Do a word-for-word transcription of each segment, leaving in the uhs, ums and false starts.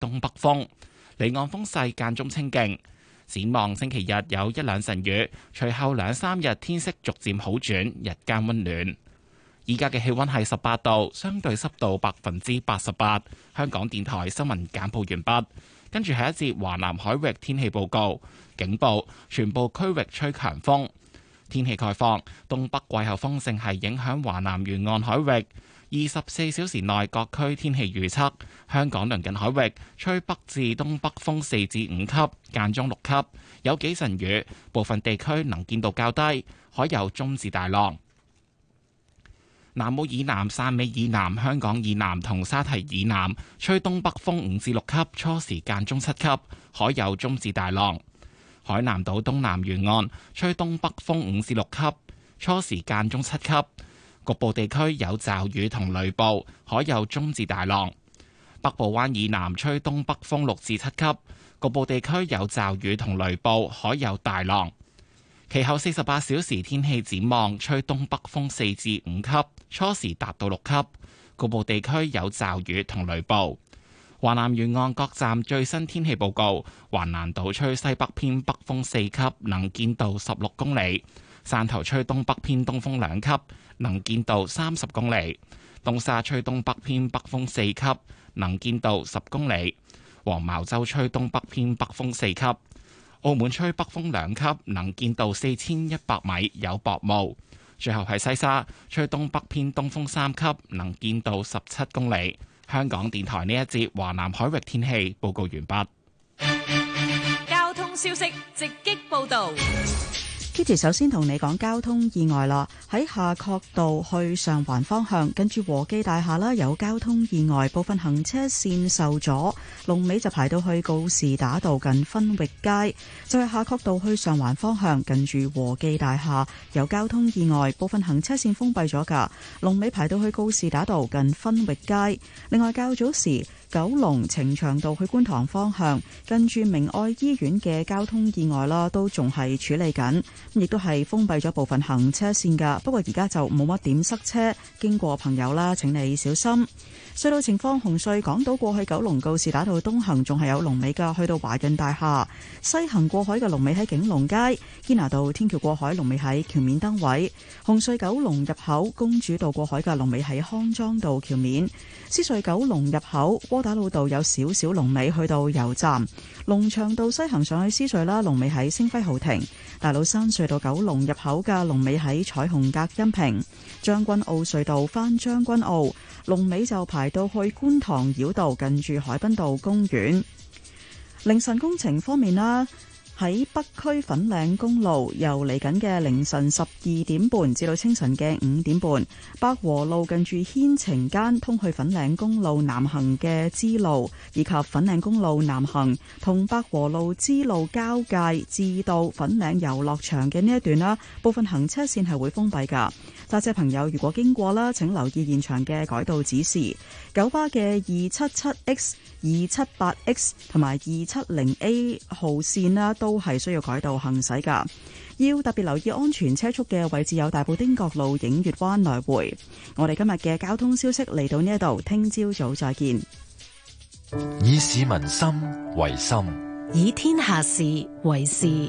東北風，離岸風勢間中清勁。展望星期日有一兩陣雨，隨後兩三日天色逐漸好轉，日間溫暖。依家嘅氣溫係十八度，相對濕度百分之八十八。香港電台新聞簡報完畢，跟住係一節華南海域天氣報告。警報，全部區域吹強風。天氣概況，東北季候風正係影響華南沿岸海域。二十四小時內各區天氣預測：香港鄰近海域吹北至東北風四至五級，間中六級，有幾陣雨，部分地區能見度較低，海有中至大浪。南澳以南、汕尾以南、香港以南同沙堤以南吹東北風五至六級，初時間中七級，海有中至大浪。海南島東南沿岸吹東北風五至六級，初時間中七級。局部地區有驟雨同雷暴，海有中至大浪。北部灣以南吹東北風六至七級，局部地區有驟雨同雷暴，海有大浪。其後四十八小時天氣展望，吹東北風四至五級，初時達到六級，局部地區有驟雨同雷暴。華南沿岸各站最新天氣報告：橫瀾島吹西北偏北風四級，能見度十六公里；汕頭吹東北偏東風兩級，能見度三十公里；東沙吹東北偏北風四級，能見度十公里；黃茅洲吹東北偏北風四級；澳門吹北風兩級，能見度四千一百米，有薄霧。最後係西沙吹東北偏東風三級，能見度十七公里。香港電台呢一節華南海域天氣報告完畢。 交通消息直擊報道。 Kitty 首先同你講交通意外啦，喺夏慤道去上環方向，跟住和記大廈啦，有交通意外，部分行車線受阻，龍尾就排到去告士打道近分域街。就係夏慤道去上環方向，近住和記大廈有交通意外，部分行車線封閉咗噶，龍尾排到去告士打道近分域街。另外較早時九龍呈祥道去觀塘方向，近住明愛醫院嘅交通意外啦，都仲係處理緊，亦都係封閉咗部分行車線噶。不過而家就冇乜點塞車，經過朋友啦，請你小心。隧道情況：紅隧港島過去九龍告士打道東行仲係有龍尾噶，去到華潤大廈；西行過海嘅龍尾喺景隆街，堅拿道天橋過海龍尾喺橋面燈位；紅隧九龍入口公主道過海嘅龍尾喺康莊道橋面；獅隧九龍入口窩打老道有少少龍尾去到油站；龍翔道西行上去獅隧啦，龍尾喺星輝豪庭；大老山隧道九龍入口嘅龍尾喺彩虹隔音屏；將軍澳隧道返將軍澳龍尾就排到去觀塘繞道近住海濱道公園。凌晨工程方面啦，喺北區粉嶺公路由嚟緊嘅凌晨十二點半至到清晨嘅五點半，百和路近住牽晴間通去粉嶺公路南行嘅支路，以及粉嶺公路南行同百和路支路交界至到粉嶺遊樂場嘅呢一段啦，部分行車線係會封閉噶。揸車朋友如果經過啦，請留意現場嘅改道指示。九巴嘅二七七 X、二七八 X 同埋二七零 A 號線啦，都係需要改道行駛噶。要特別留意安全車速嘅位置有大埔汀角路映月灣來回。我哋今日嘅交通消息嚟到呢一度，聽朝早再見。 以市民心為心， 以天下事為事。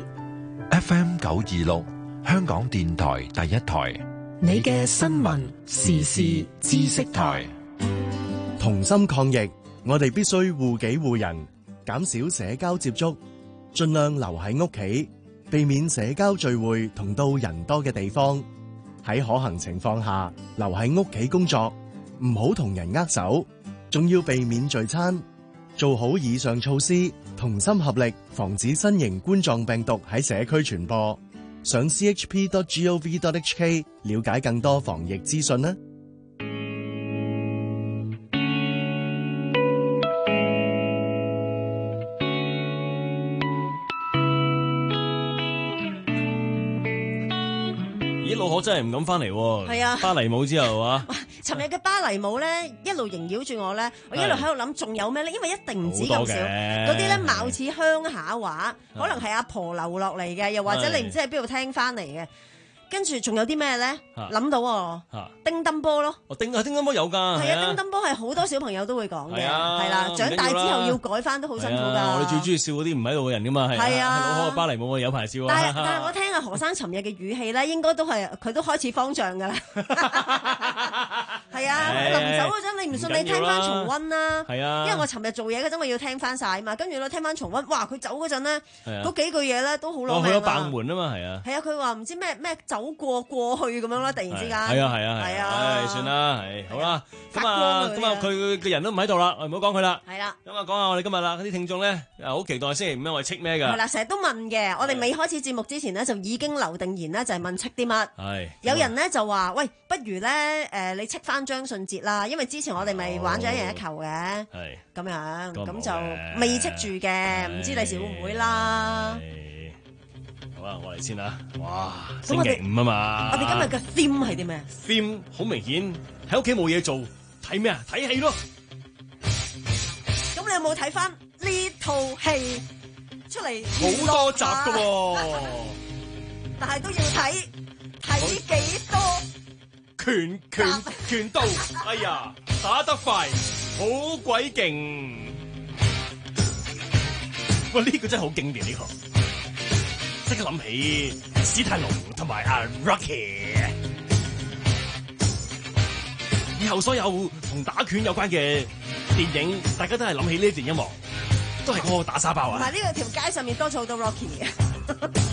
F M 九二六，香港電台第一台。 你嘅新聞時事知識台， 同心抗疫，我哋必須護己護人，減少社交接觸，盡量留喺屋企，避免社交聚會同到人多嘅地方。喺可行情況下，留喺屋企工作，唔好同人握手，仲要避免聚餐。做好以上措施，同心合力，防止新型冠狀病毒喺社區傳播。上 c h p dot gov dot h k 了解更多防疫資訊啦。 咦，老可真係唔敢翻嚟喎。 係啊， 芭蕾舞之後啊， 尋日嘅芭蕾舞咧，一路縈繞住我咧，我一路喺度諗，仲有咩咧？因為一定唔止咁少，嗰啲咧貌似鄉下話，可能係阿婆留落嚟嘅，又或者你唔知喺邊度聽翻嚟嘅。 跟住仲有啲咩咧？諗到喎，叮噹波咯。 哦，叮啊叮噹波有㗎。 係啊，叮噹波係好多小朋友都會講嘅，係啦。長大之後要改翻都好辛苦㗎。 我哋最中意笑嗰啲唔喺度嘅人㗎嘛，係啊。老可嘅芭蕾舞有排笑啊。 但係但係我聽阿何生尋日嘅語氣咧，應該都係佢都開始慌張㗎啦。係啊，臨走嗰陣你唔信你聽翻重溫啦。係啊，因為我尋日做嘢嗰陣我要聽翻晒啊嘛，跟住咧聽翻重溫，哇！佢走嗰陣咧，嗰幾句嘢咧都好攞命啊。 去咗棒門啊嘛，係啊。 係啊，佢話唔知咩咩走過過去咁樣啦，突然之間。 係啊係啊係啊。唉，算啦，係好啦。咁啊咁啊，佢嘅人都唔喺度啦，我唔好講佢啦。 係啦。咁啊，講下我哋今日啦，啲聽眾咧好期待星期五咧，我哋戚咩㗎？ 係啦，成日都問嘅。我哋未開始節目之前呢，就已經留定言咧，就係問戚啲乜。係。有人咧就話：喂，不如咧誒，你戚翻張信哲啦，因為之前我哋咪玩咗一人一球嘅。係。咁樣，咁就未戚住嘅，唔知第時會唔會啦。 好啦，我嚟先啦。哇，星期五啊嘛。 我哋今日嘅 theme 係啲咩 ？theme 好明顯，喺屋企冇嘢做，睇咩啊？睇戲咯。 咁你有冇睇翻呢套戲出嚟？ 好多集噶喎。 但係都要睇，睇幾多？ 拳拳拳道，哎呀，打得快，好鬼勁！喂，呢個真係好經典呢個。即刻諗起史泰龍同埋阿 Rocky， 以後所有同打拳有關嘅電影，大家都係諗起呢一段音樂，都係嗰個打沙包啊！ 唔係呢個條街上面多咗好多 Rocky 嘅。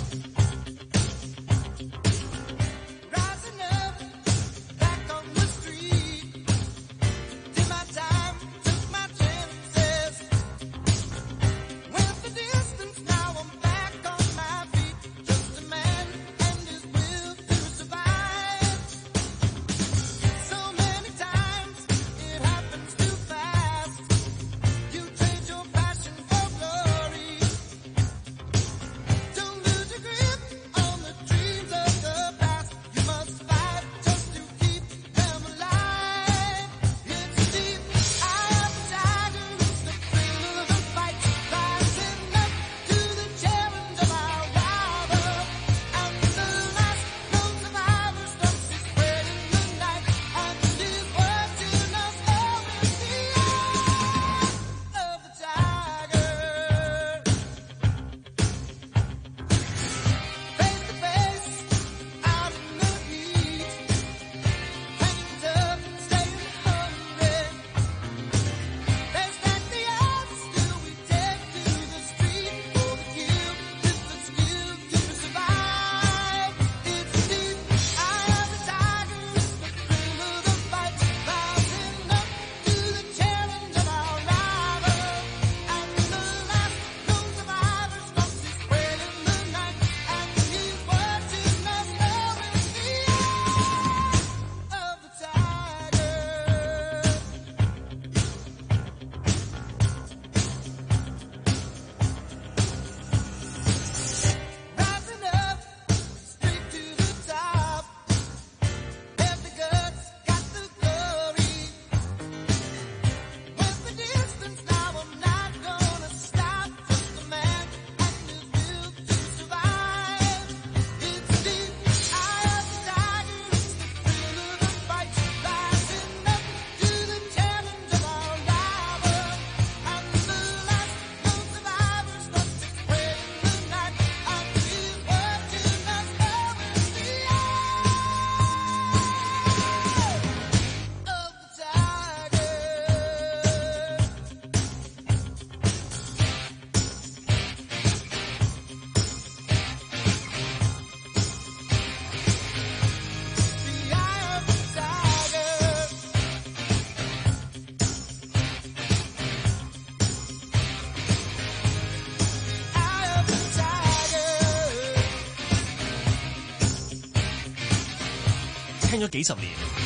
聽咗幾十年，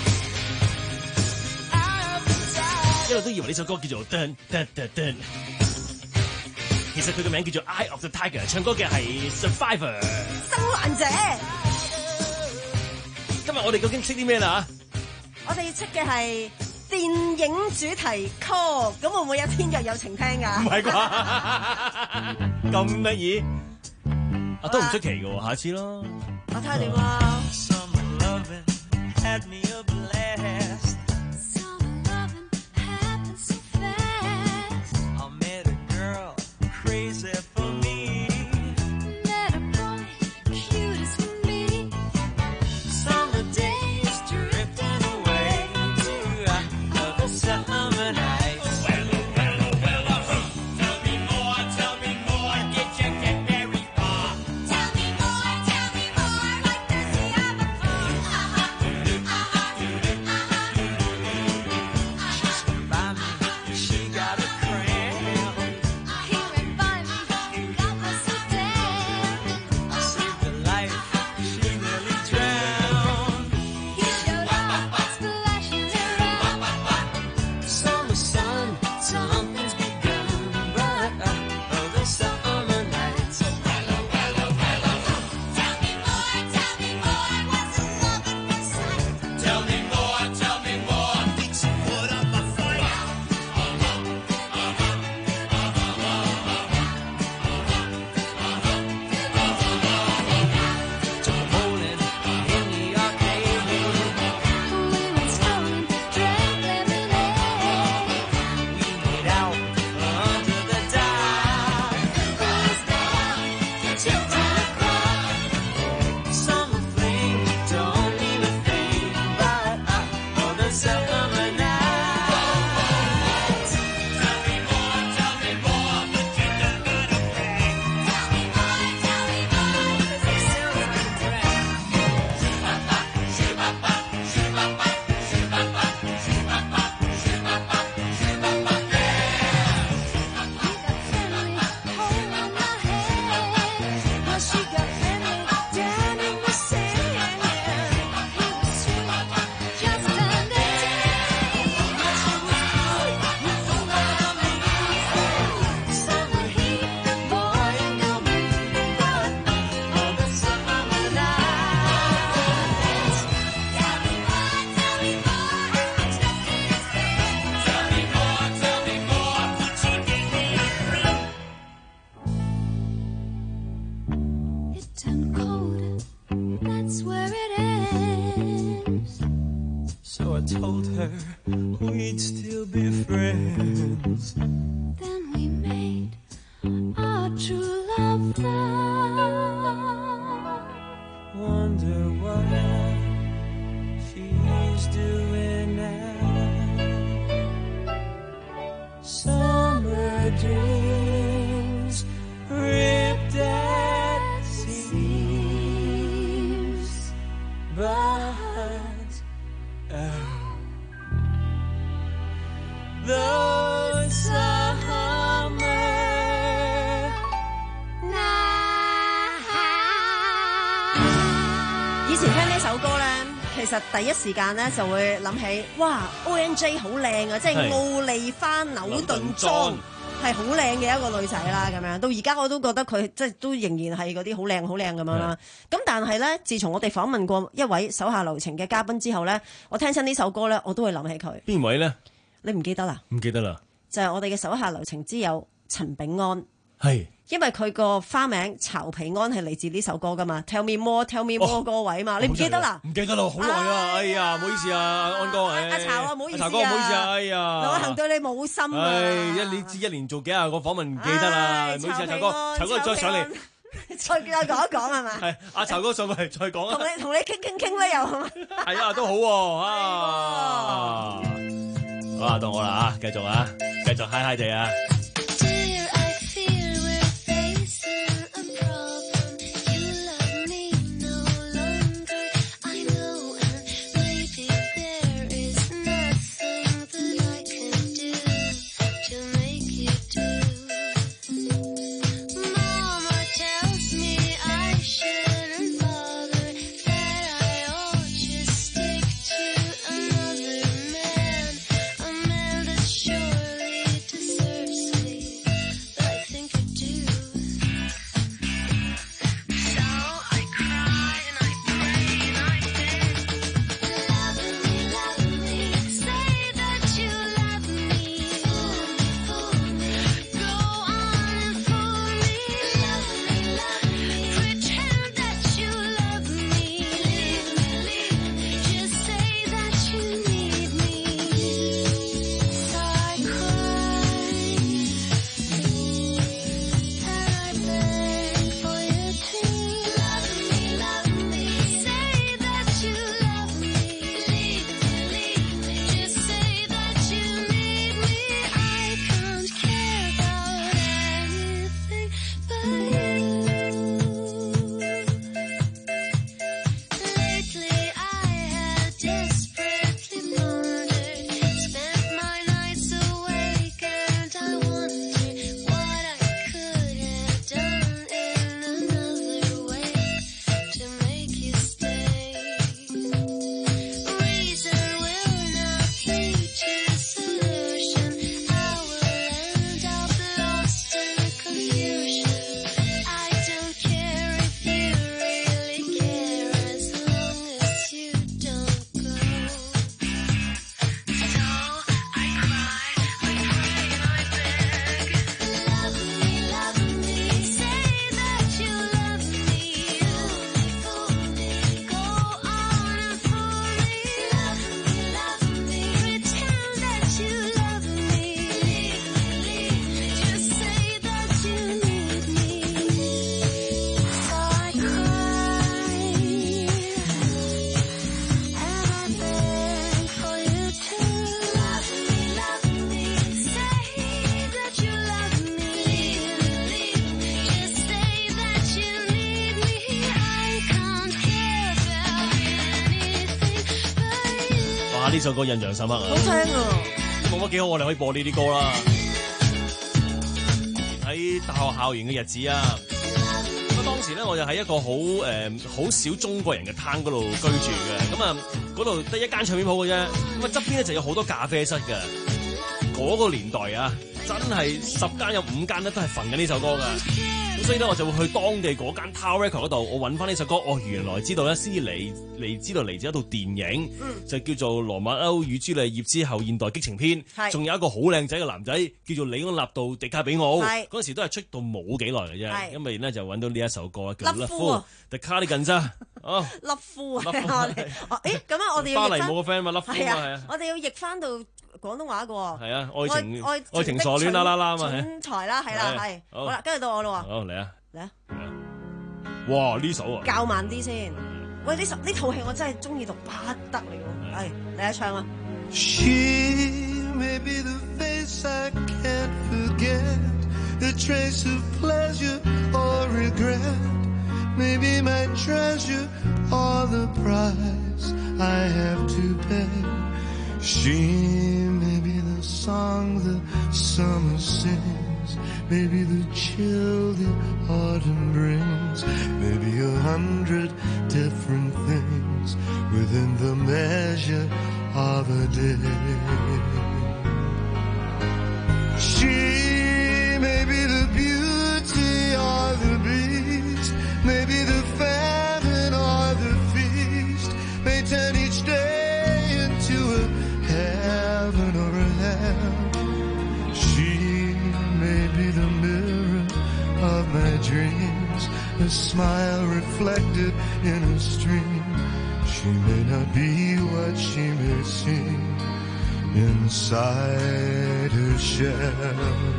一路都以為呢首歌叫做噔噔噔噔，其實佢嘅名叫做 Eye of the Tiger， 唱歌嘅係 Survivor 生還者。 今日我哋究竟識啲咩啦？ 我哋識嘅係電影主題曲，咁會唔會有天若有情聽㗎？ 唔係啩？咁得意啊，都唔出奇嘅喎，下次咯。 我睇下點啊。 told her we'd still be friends. Then we made our true love vow. Wonder what she's doing now. Summer dreams ripped at seams, but oh, the summer night。 以前聽呢首歌咧，其實第一時間咧就會諗起，哇 O N J 好靚啊，即係奧利花紐頓莊係好靚嘅一個女仔啦，咁樣到而家我都覺得佢即係都仍然係嗰啲好靚好靚咁樣啦。咁但係咧，自從我哋訪問過一位手下留情嘅嘉賓之後咧，我聽親呢首歌咧，我都會諗起佢。 邊位咧？ 你唔記得啦？ 唔記得啦。 就係我哋嘅手下留情之友陳炳安。 係。 因為佢個花名曹皮安係嚟自呢首歌噶嘛 ，Tell me more，Tell me more 嗰位嘛，你唔記得啦？ 唔記得啦，好耐啊！哎呀，唔好意思啊，安哥， 阿曹啊，唔好意思啊， 曹哥唔好意思啊，哎呀， 我行對你冇心啊！ 一年一年做幾廿個訪問唔記得啦，唔好意思啊，曹哥，曹哥再上嚟， 再再講一講係嘛？ 係阿曹哥上嚟再講啊！ 同你同你傾傾傾咧又係嘛？ 係啊，都好喎啊！好啊，到我啦嚇，繼續啊，繼續嗨嗨地啊！ 呢首歌印象深刻啊！ 好聽啊！ 冇乜幾好，我哋可以播呢啲歌啦。喺大學校園嘅日子啊，咁啊當時咧我就喺一個好誒好少中國人嘅攤嗰度居住嘅，咁啊嗰度得一間唱片鋪嘅啫，咁啊側邊咧就有好多咖啡室嘅。嗰、那個年代啊，真係十間有五間咧都係焚緊呢首歌噶。咁所以咧，我就會去當地嗰間 Tower Record 嗰度，我揾翻呢首歌。我、哦、原來知道咧，先至嚟嚟知道嚟自一套電影，嗯、就叫做《羅密歐與朱麗葉之後現代激情篇》。仲有一個好靚仔嘅男仔，叫做李安納度·迪卡比奧。嗰陣時都係出道冇幾耐嘅啫，因為咧就揾到呢一首歌叫《Love Fool》，The Cardigans 啊。哦 ，Love Fool 啊！我哋，哦，誒咁啊，我哋要巴黎冇個 friend 嘛，Love Fool 啊，係啊， 我哋要譯翻到廣東話嘅喎。 係啊，愛情愛愛情傻戀啦啦啦嘛， 蠢材啦，係啦，係。好啦，跟住到我啦喎。 好嚟啊！ 嚟啊！ 哇！呢首啊， 較慢啲先。喂，呢首呢套戲我真係中意到不得了。係，嚟一唱啊 ！She may be the face I can't forget, the trace of pleasure or regret, maybe my treasure or the price I have to pay. She may be the song the summer sings, maybe the chill the autumn brings, maybe a hundred different things within the measure of a day. She may be the beauty or the beast, maybe the famine or the feast, may turn each day into a heaven or a hell. She may be the mirror of my dreams, a smile reflected in a stream. She may not be what she may seem inside her shell.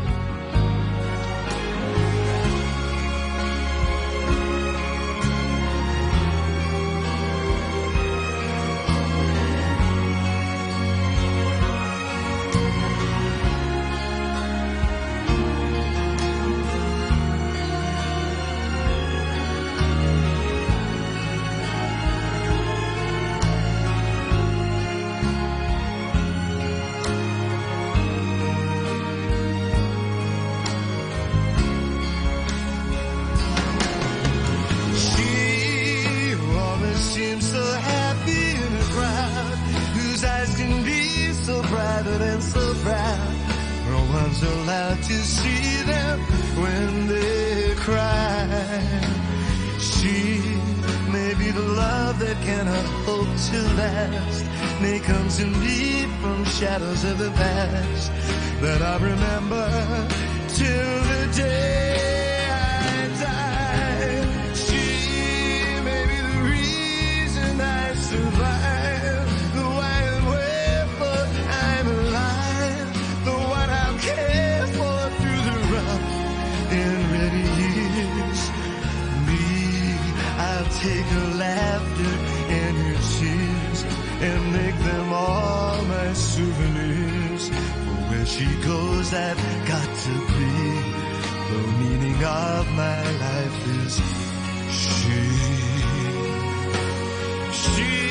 Allowed to see them when they cry. She may be the love that cannot hope to last, may come to me from shadows of the past that I remember till the day I die. She may be the reason I survive, the why and wherefore I'm alive, the one I'll care for through the rough and ready years. Me, I'll take her laughter and her tears and make them all my souvenirs. For where she goes, I've got to be. The meaning of my life is she. She.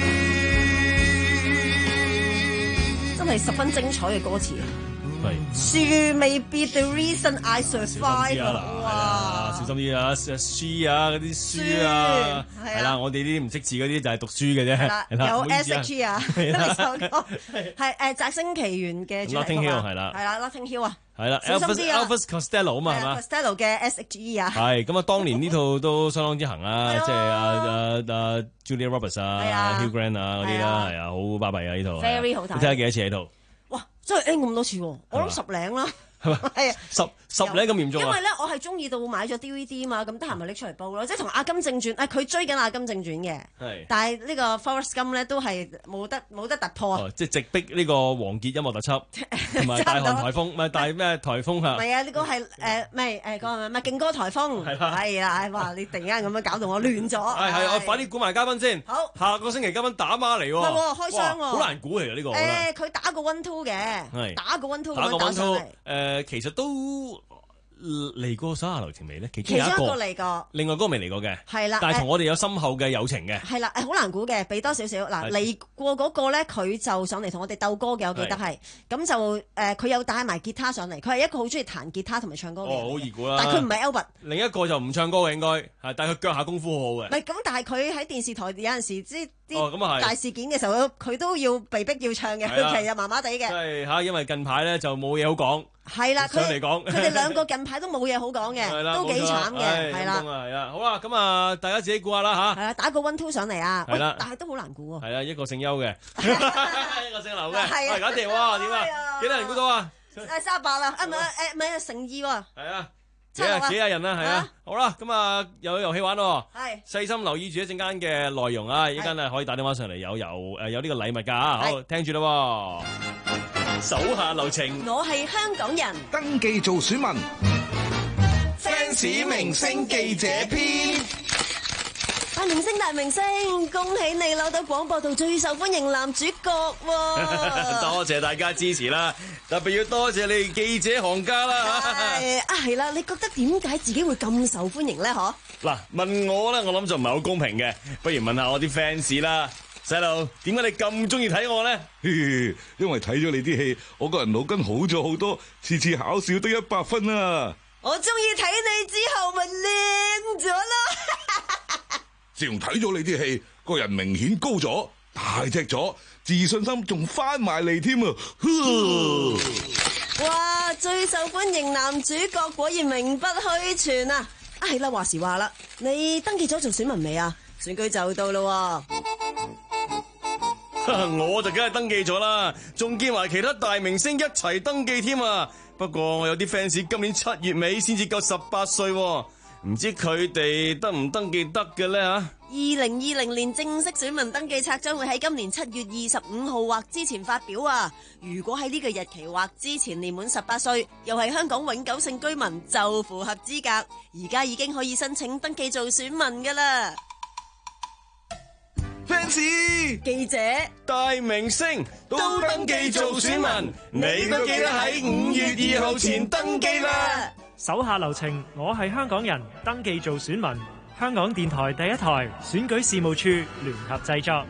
真係十分精彩嘅歌詞。She may be the reason I survive。 哇！小心啲啊，書啊嗰啲書啊，係啦，我哋呢啲唔識字嗰啲就係讀書嘅啫。 有 S H E 啊，呢首歌係誒《摘星奇緣》嘅主題曲啊，係啦，係啦 ，Notting Hill 啊，係啦 ，Elvis Costello 啊嘛，係嘛 ，Costello 嘅 S H E 啊， 係咁啊，當年呢套都相當之行啊，即係阿阿阿 Julia Roberts 啊 ，Hugh Grant 啊嗰啲啦，係啊，好巴閉啊呢套 ，very 好睇， 你睇下幾多次喺度？ 哇！真係 N 咁多次喎，我諗十零啦， 係嘛？係啊，十十零咁嚴重啊！ 因為咧，我係中意到買咗 D V D 嘛，咁得閒咪拎出嚟煲咯，即係同《阿金正傳》誒，佢追緊《阿金正傳》嘅，係，但係呢個 Forrest Gump 咧都係冇得冇得突破啊！ 即係直逼呢個王傑音樂特輯，同埋大韓颱風，唔係大咩颱風嚇？ 唔係啊，呢個係誒咩誒個咩咩勁歌颱風係啦，係啊！哇！你突然間咁樣搞到我亂咗，係係，我快啲估埋嘉賓先。好，下個星期嘉賓打孖嚟喎， 係喎，開箱喎， 好難估嚟啊呢個。 誒，佢打個 one two 嘅，打個 one two 打個 one two，誒，其實都嚟過手下留情未咧？其中其中一有一個個嚟過， 另外嗰個未嚟過嘅， 係啦， 但係同我哋有深厚嘅友情嘅。 係啦，誒好難估嘅，俾多少少嗱嚟過嗰個咧，佢就上嚟同我哋鬥歌嘅，我記得係咁就誒，佢有帶埋吉他上嚟，佢係一個好中意彈吉他同埋唱歌嘅人。 哦，好易估啦！ 但係佢唔係 Albert。 另一個就唔唱歌嘅應該係，但係佢腳下功夫好好嘅。 唔係咁，但係佢喺電視台有陣時即哦咁啊係啲大事件嘅時候，佢都要被逼要唱嘅，佢其實麻麻地嘅。 即係嚇，因為近排咧就冇嘢好講。 係啦，佢上嚟講， 佢哋兩個近排都冇嘢好講嘅，都幾慘嘅，係啦， 係啊，好啦，咁啊，大家自己估下啦嚇。 係啦，打個 one two 上嚟啊， 係啦， 但係都好難估喎。 係啊，一個姓邱嘅，一個姓劉嘅，係搞掂喎，點啊？幾多人估到啊？ 誒三十八啦，啊唔係誒唔係成二喎。 係啊，幾啊幾廿人啊？係啊，好啦，咁啊又有遊戲玩喎。 係。 細心留意住一陣間嘅內容啊！一陣間啊可以打電話上嚟，有有誒有呢個禮物㗎啊！好，聽住啦。手下留情， 我係香港人， 登記做選民 ，fans 明星記者篇。 大明星大明星，恭喜你攞到廣播道最受歡迎男主角喎！ 多謝大家支持啦，特別要多謝你哋記者行家啦。 係啊，係啦，你覺得點解自己會咁受歡迎咧？嗬？ 嗱，問我咧，我諗就唔係好公平嘅，不如問下我啲 fans 啦。細路，點解你咁中意睇我咧？ 因為睇咗你啲戲，我個人腦筋好咗好多，次次考試都一百分啊！ 我中意睇你之後咪靚咗咯！ 自從睇咗你啲戲，個人明顯高咗，大隻咗，自信心仲翻埋嚟添啊！ 哇，最受歡迎男主角果然名不虛傳啊！啊係啦，話時話啦，你登記咗做選民未啊？選舉就到咯。 我就梗係登記咗啦，仲見埋其他大明星一齊登記添啊！不過我有啲 fans 今年七月尾先至夠十八歲，唔知佢哋登唔登記得嘅咧吓？ 二零二零年正式選民登記冊將會喺今年七月二十五號或之前發表啊！如果喺呢個日期或之前年滿十八歲，又係香港永久性居民，就符合資格。而家已經可以申請登記做選民噶啦。 fans 記者大明星都登記做選民，你都記得喺五月二號前登記啦。 手下留情，我係香港人，登記做選民。香港電台第一台選舉事務處聯合製作。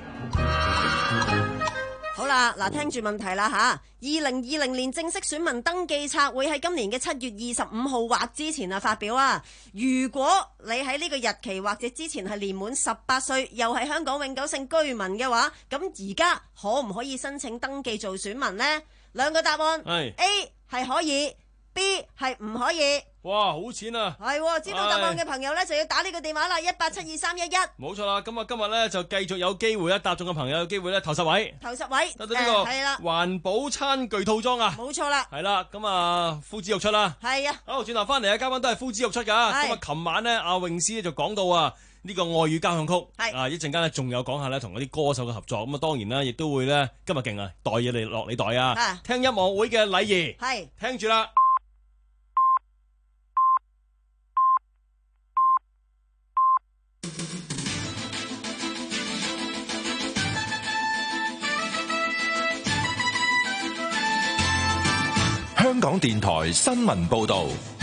好啦，嗱，聽住問題啦吓。二零二零年正式選民登記冊會喺今年嘅七月二十五號或之前啊發表啊。如果你喺呢個日期或者之前係年滿十八歲，又係香港永久性居民嘅話，咁而家可唔可以申請登記做選民呢？兩個答案係 A 係可以，B 係唔可以。 哇，好淺啊！ 係，知道答案嘅朋友咧就要打呢個電話啦，一八七二三一一。 冇錯啦，咁啊今日咧就繼續有機會咧，答中嘅朋友有機會咧頭十位。 頭十位得到呢個係啦， 環保餐具套裝啊！ 冇錯啦， 係啦，咁啊呼之欲出啦。 係啊， 好，轉頭翻嚟嘅嘉賓都係呼之欲出噶。咁啊，琴晚咧阿詠詩咧就講到啊呢個愛與交響曲，啊一陣間咧仲有講下咧同嗰啲歌手嘅合作。咁啊當然啦，亦都會咧今日勁啊，袋嘢嚟落你袋啊！聽音樂會嘅禮儀， 係聽住啦。 香港電台新聞報道，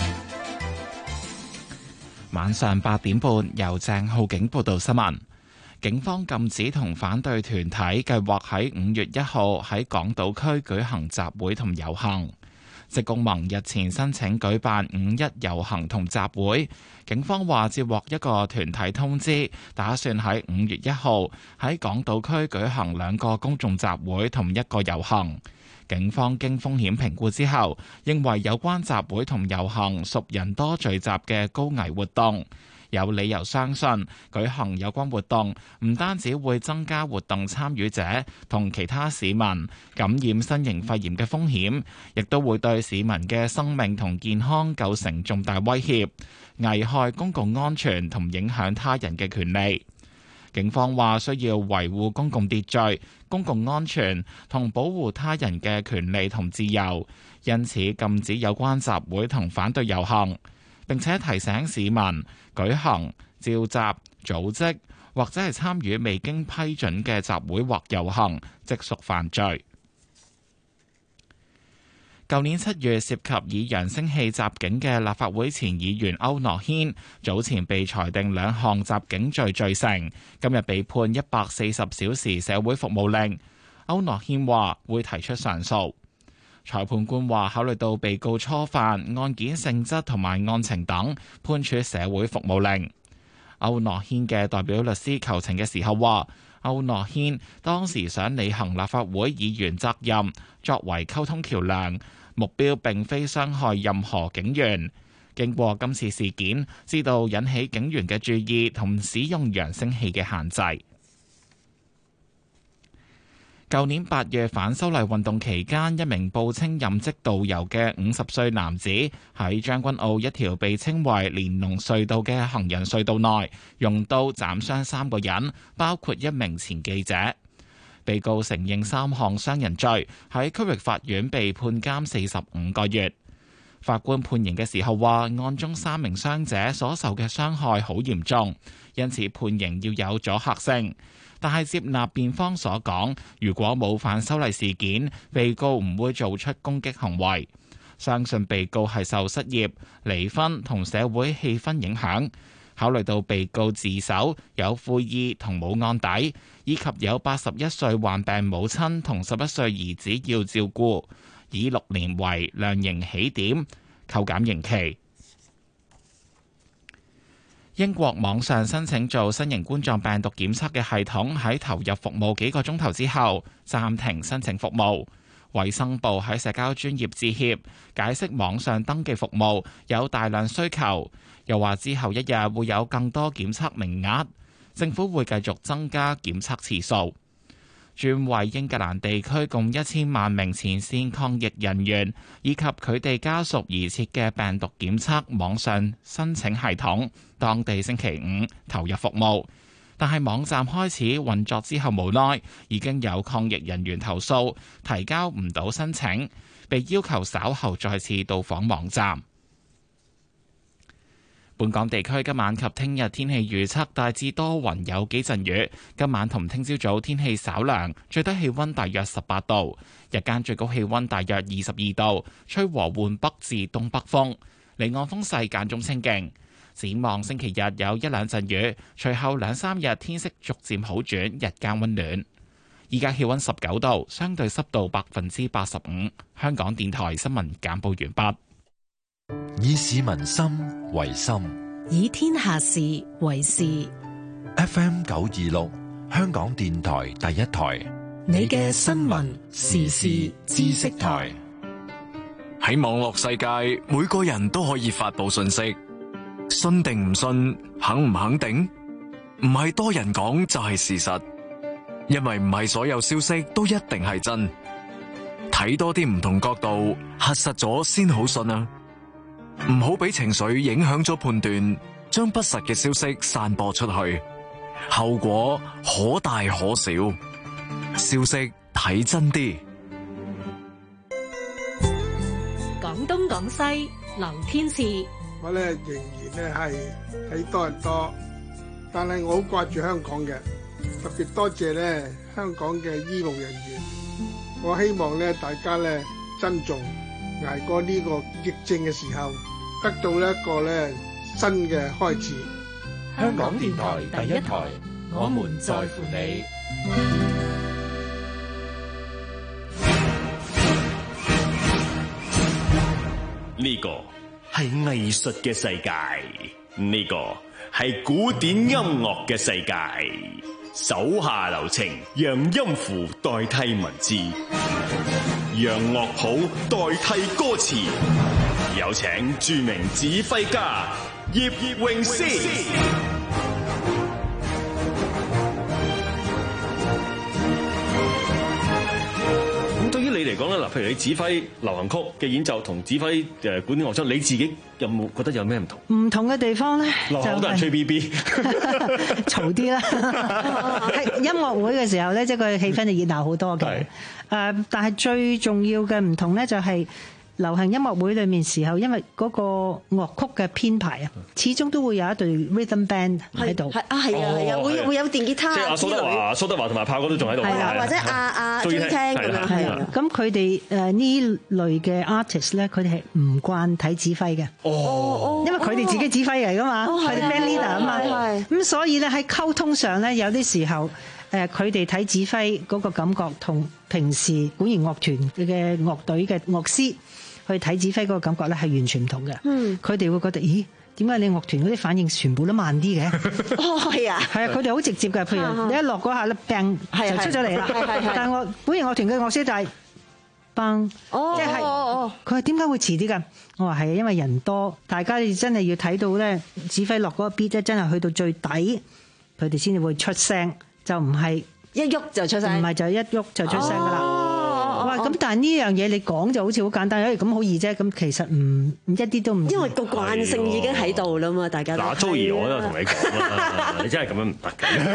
晚上八點半由鄭浩景報道新聞。警方禁止同反對團體計劃喺五月一號喺港島區舉行集會同遊行。職工盟日前申請舉辦五一遊行同集會，警方話接獲一個團體通知，打算喺五月一號喺港島區舉行兩個公眾集會同一個遊行。警方經風險評估之後，認為有關集會同遊行屬人多聚集嘅高危活動，有理由相信舉行有關活動唔單止會增加活動參與者同其他市民感染新型肺炎嘅風險，亦都會對市民嘅生命同健康構成重大威脅，危害公共安全同影響他人嘅權利。警方話需要維護公共秩序、公共安全同保護他人嘅權利同自由，因此禁止有關集會同反對遊行，並且提醒市民舉行、召集、組織或者係參與未經批准嘅集會或遊行，即屬犯罪。 舊年七月涉及以揚聲器襲警嘅立法會前議員區諾軒，早前被裁定兩項襲警罪罪成，今日被判一百四十小時社會服務令。區諾軒話會提出上訴。裁判官話考慮到被告初犯、案件性質同埋案情等，判處社會服務令。區諾軒嘅代表律師求情嘅時候話，區諾軒當時想履行立法會議員責任，作為溝通橋梁，目標並非傷害任何警員。經過今次事件，知道引起警員嘅注意同使用揚聲器嘅限制。舊年八月反修例運動期間，一名報稱任職導遊嘅五十歲男子喺將軍澳一條被稱為連儂隧道嘅行人隧道內，用刀斬傷三個人，包括一名前記者。被告承認三項傷人罪，喺區域法院被判監四十五個月。法官判刑嘅時候話，案中三名傷者所受嘅傷害好嚴重，因此判刑要有阻嚇性。但係接納辯方所講，如果冇反修例事件，被告唔會做出攻擊行為。相信被告係受失業、離婚同社會氣氛影響。考慮到被告自首、有悔意同冇案底，以及有八十一歲患病母親同十一歲兒子要照顧，以六年為量刑起點，扣減刑期。英國網上申請做新型冠狀病毒檢測嘅系統喺投入服務幾個鐘頭之後暫停申請服務。衛生部喺社交專頁致歉，解釋網上登記服務有大量需求，又話之後一日會有更多檢測名額，政府會繼續增加檢測次數。專為英格蘭地區共一千萬名前線抗疫人員以及佢哋家屬而設嘅病毒檢測網上申請系統，當地星期五投入服務，但係網站開始運作之後，無奈已經有抗疫人員投訴提交唔到申請，被要求稍後再次到訪網站。本港地區今晚及聽日天氣預測大致多雲，有幾陣雨。今晚同聽朝早天氣稍涼，最低氣溫大約十八度，日間最高氣溫大約二十二度，吹和緩北至東北風，離岸風勢間中清勁。展望星期日有一兩陣雨，隨後兩三日天色逐漸好轉，日間溫暖。依家氣溫十九度，相對濕度百分之八十五。香港電台新聞簡報完畢。 以市民心為心， 以天下事為事。 F M 九二六，香港電台第一台， 你嘅新聞時事知識台。 喺網絡世界，每個人都可以發佈信息，信定唔信，肯唔肯定，唔係多人講就係事實，因為唔係所有消息都一定係真，睇多啲唔同角度，核實咗先好信啊！唔好俾情緒影響咗判斷，將不實嘅消息散播出去，後果可大可小。消息睇真啲。 廣東廣西，劉天賜。 我咧仍然咧係喺多倫多，但係我好掛住香港嘅，特別多謝咧香港嘅醫務人員。我希望咧大家咧珍重。捱過呢個疫症嘅時候，得到一個咧新嘅開始。 香港電台第一台，我們在乎你。 呢個係藝術嘅世界，呢個係古典音樂嘅世界。手下留情，讓音符代替文字，讓樂譜代替歌詞。有請著名指揮家葉詠詩。 咁對於你嚟講咧，嗱，譬如你指揮流行曲嘅演奏同指揮誒古典樂章，你自己有冇覺得有咩唔同？ 唔同嘅地方咧， 就好多人吹 B B， 嘈啲啦。喺音樂會嘅時候咧，即係個氣氛就熱鬧好多嘅。誒，但係最重要嘅唔同咧，就係流行音樂會裏面時候，因為嗰個樂曲嘅編排啊，始終都會有一隊 rhythm band 喺度。 係啊，係啊，係啊，會會有電吉他即係阿蘇德華、蘇德華同埋炮哥都仲喺度。 係啊，或者阿阿中聽咁樣。係啊， 咁佢哋誒呢類嘅 artist 咧，佢哋係唔慣睇指揮嘅。哦，因為佢哋自己指揮嚟噶嘛，佢哋 band leader 啊嘛。係。咁所以咧喺溝通上咧，有啲時候誒佢哋睇指揮嗰個感覺，同平時管弦樂團嘅樂隊嘅樂師去睇指揮嗰個感覺咧係完全唔同嘅。嗯，佢哋會覺得，咦，點解你樂團嗰啲反應全部都慢啲嘅？ 哦，係啊， 係啊，佢哋好直接嘅。譬如你一落嗰下咧，bang 就出咗嚟啦。但係我管弦樂團嘅樂師就係 bang，即係佢話點解會遲啲㗎？我話係啊，因為人多，大家真係要睇到咧，指揮落嗰個 beat 咧，真係去到最底，佢哋先至會出聲，就唔係一喐就出聲， 唔係就一喐就出聲㗎啦。哇！咁但係呢樣嘢你講就好似好簡單，因為咁好易啫。咁其實唔唔一啲都唔， 因為個慣性已經喺度啦嘛，大家都。 嗱，Joey，我都同你講啦，你真係咁樣唔得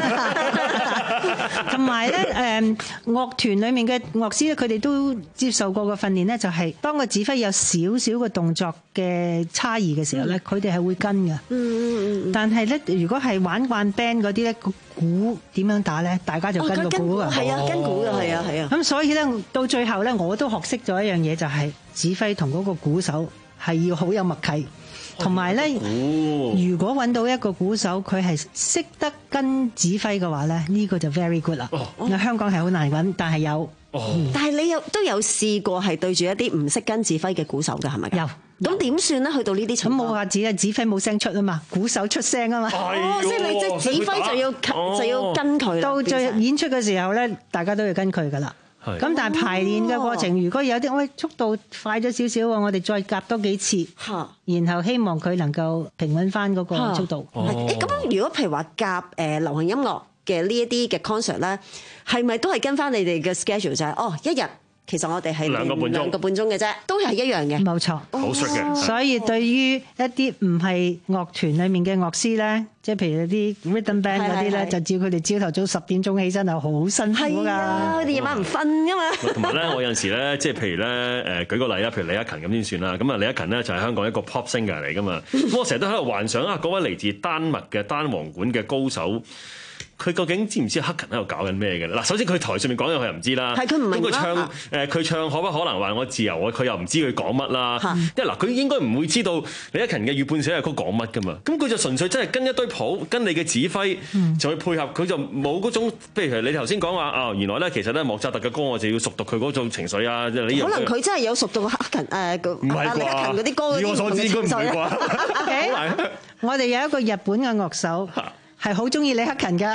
嘅。 同埋咧，誒樂團裡面嘅樂師咧，佢哋都接受過嘅訓練咧，就係當個指揮有少少嘅動作嘅差異嘅時候咧，佢哋係會跟㗎。嗯嗯嗯。但係咧，如果係玩慣 band 嗰啲咧，個鼓點樣打咧，大家就跟個鼓㗎。 係啊，跟鼓㗎，係啊，係啊。 咁所以咧，到最後咧，我都學識咗一樣嘢，就係指揮同嗰個鼓手係要好有默契，同埋咧，如果揾到一個鼓手佢係識得跟指揮嘅話咧，呢個就 very good 啦。香港係好難揾，但係有。 但係你有都有試過係對住一啲唔識跟指揮嘅鼓手㗎，係咪？有。咁點算咧？去到呢啲情況， 咁冇話指啊，指揮冇聲出啊嘛，鼓手出聲啊嘛。 哦，即係你即係指揮就要就要跟佢。 到最演出嘅時候咧，大家都要跟佢㗎啦。咁但係排練嘅過程，如果有啲喂速度快咗少少，我哋再夾多幾次，然後希望佢能夠平穩翻嗰個速度。 誒咁，如果譬如話夾誒流行音樂嘅呢一啲嘅 concert 咧，係咪都係跟翻你哋嘅 schedule 就係哦一日？其實我哋係兩個半鐘， 兩個半鐘嘅啫，都係一樣嘅。 冇錯， 好熟嘅。 所以對於一啲唔係樂團裡面嘅樂師咧，即係譬如啲 rhythm band 嗰啲咧，就照佢哋朝頭早十點鐘起身係好辛苦㗎。係啊， 佢哋夜晚唔瞓㗎嘛。 同埋咧，我有陣時咧，即係譬如咧，誒舉個例啦，譬如李克勤咁先算啦。咁啊，李克勤咧就係香港一個 pop singer 嚟㗎嘛。咁我成日都喺度幻想啊，嗰位嚟自丹麥嘅單簧管嘅高手。佢究竟知唔知克勤喺度搞緊咩嘅咧？嗱，首先佢台上面講嘢佢又唔知啦。係佢唔明啦。咁佢唱誒，佢唱可不可能還我自由？佢又唔知佢講乜啦。因為嗱，佢應該唔會知道李克勤嘅月半小夜曲講乜噶嘛。咁佢就純粹真係跟一堆譜，跟你嘅指揮就去配合。佢就冇嗰種，譬如你頭先講話啊，原來咧其實咧莫扎特嘅歌我就要熟讀佢嗰種情緒啊。可能佢真係有熟讀克勤誒個李克勤嗰啲歌。 以我所知應該唔係啩？ 我哋有一個日本嘅樂手。係好中意李克勤㗎，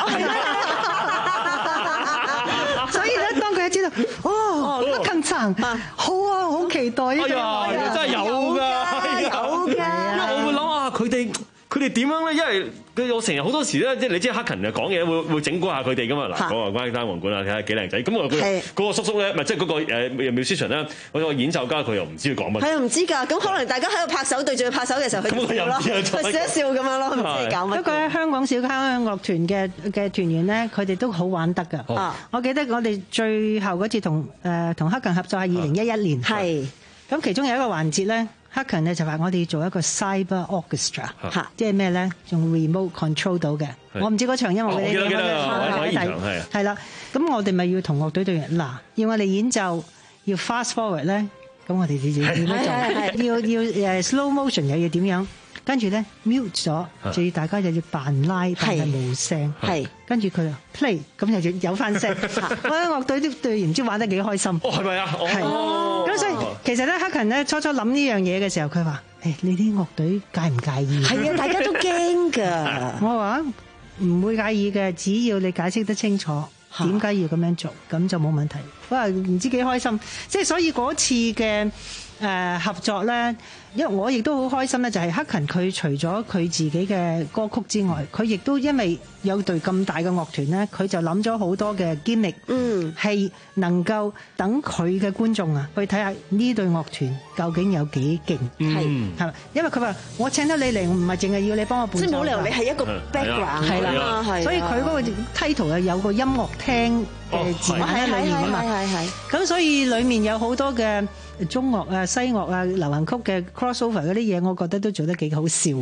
所以咧，當佢一知道，哦，克勤唱，好啊，好期待啊！ 哎呀，真係有㗎，有㗎。我會諗下佢哋。佢哋點樣咧？因為佢我成日好多時咧，即係你知克勤就講嘢會會整蠱下佢哋噶嘛。嗱，講話關於單簧管啊，睇下幾靚仔。咁我嗰個叔叔咧，咪即係嗰個誒 musician 咧，嗰個演奏家佢又唔知佢講乜。 係啊，唔知㗎。咁可能大家喺度拍手對住佢拍手嘅時候，佢笑咯，佢笑一笑咁樣咯，唔知佢搞乜。 不過香港小交響樂團嘅嘅團員咧，佢哋都好玩得㗎。我記得我哋最後嗰次同誒同克勤合作係二零一一年。係。咁其中有一個環節咧。克勤咧就話我哋要做一個 cyber orchestra，即係咩咧？用 remote control 到嘅。我唔知嗰場音樂會你睇係啦。咁我哋咪要同樂隊隊員嗱，要我哋演奏要 fast forward 咧，咁我哋要點樣做？要要誒 slow motion 又要點樣？跟住咧 mute 咗，就要大家就要扮拉，但係冇聲。係，跟住佢 play，咁就要有翻聲。我覺得樂隊啲隊員唔知玩得幾開心。 哦，係咪啊？ 係。咁所以其實咧，克勤咧初初諗呢樣嘢嘅時候，佢話：誒，你啲樂隊介唔介意？ 係啊，大家都驚㗎。 我話唔會介意嘅，只要你解釋得清楚點解要咁樣做，咁就冇問題。我話唔知幾開心，即係所以嗰次嘅誒合作咧。因為我亦都好開心咧，就係克勤佢除咗佢自己嘅歌曲之外，佢亦都因為有隊咁大嘅樂團咧，佢就諗咗好多嘅 gimmick，嗯，係能夠等佢嘅觀眾啊去睇下呢隊樂團究竟有幾勁，係係咪？因為佢話我請得你嚟，唔係淨係要你幫我伴奏， 即係冇理由你係一個 background 係啦，所以佢嗰個 title 係有個音樂廳嘅字眼喺裏面啊嘛。 係係咁所以裡面有好多嘅中樂啊、西樂啊、流行曲嘅 crossover 嗰啲嘢，我覺得都做得幾好笑。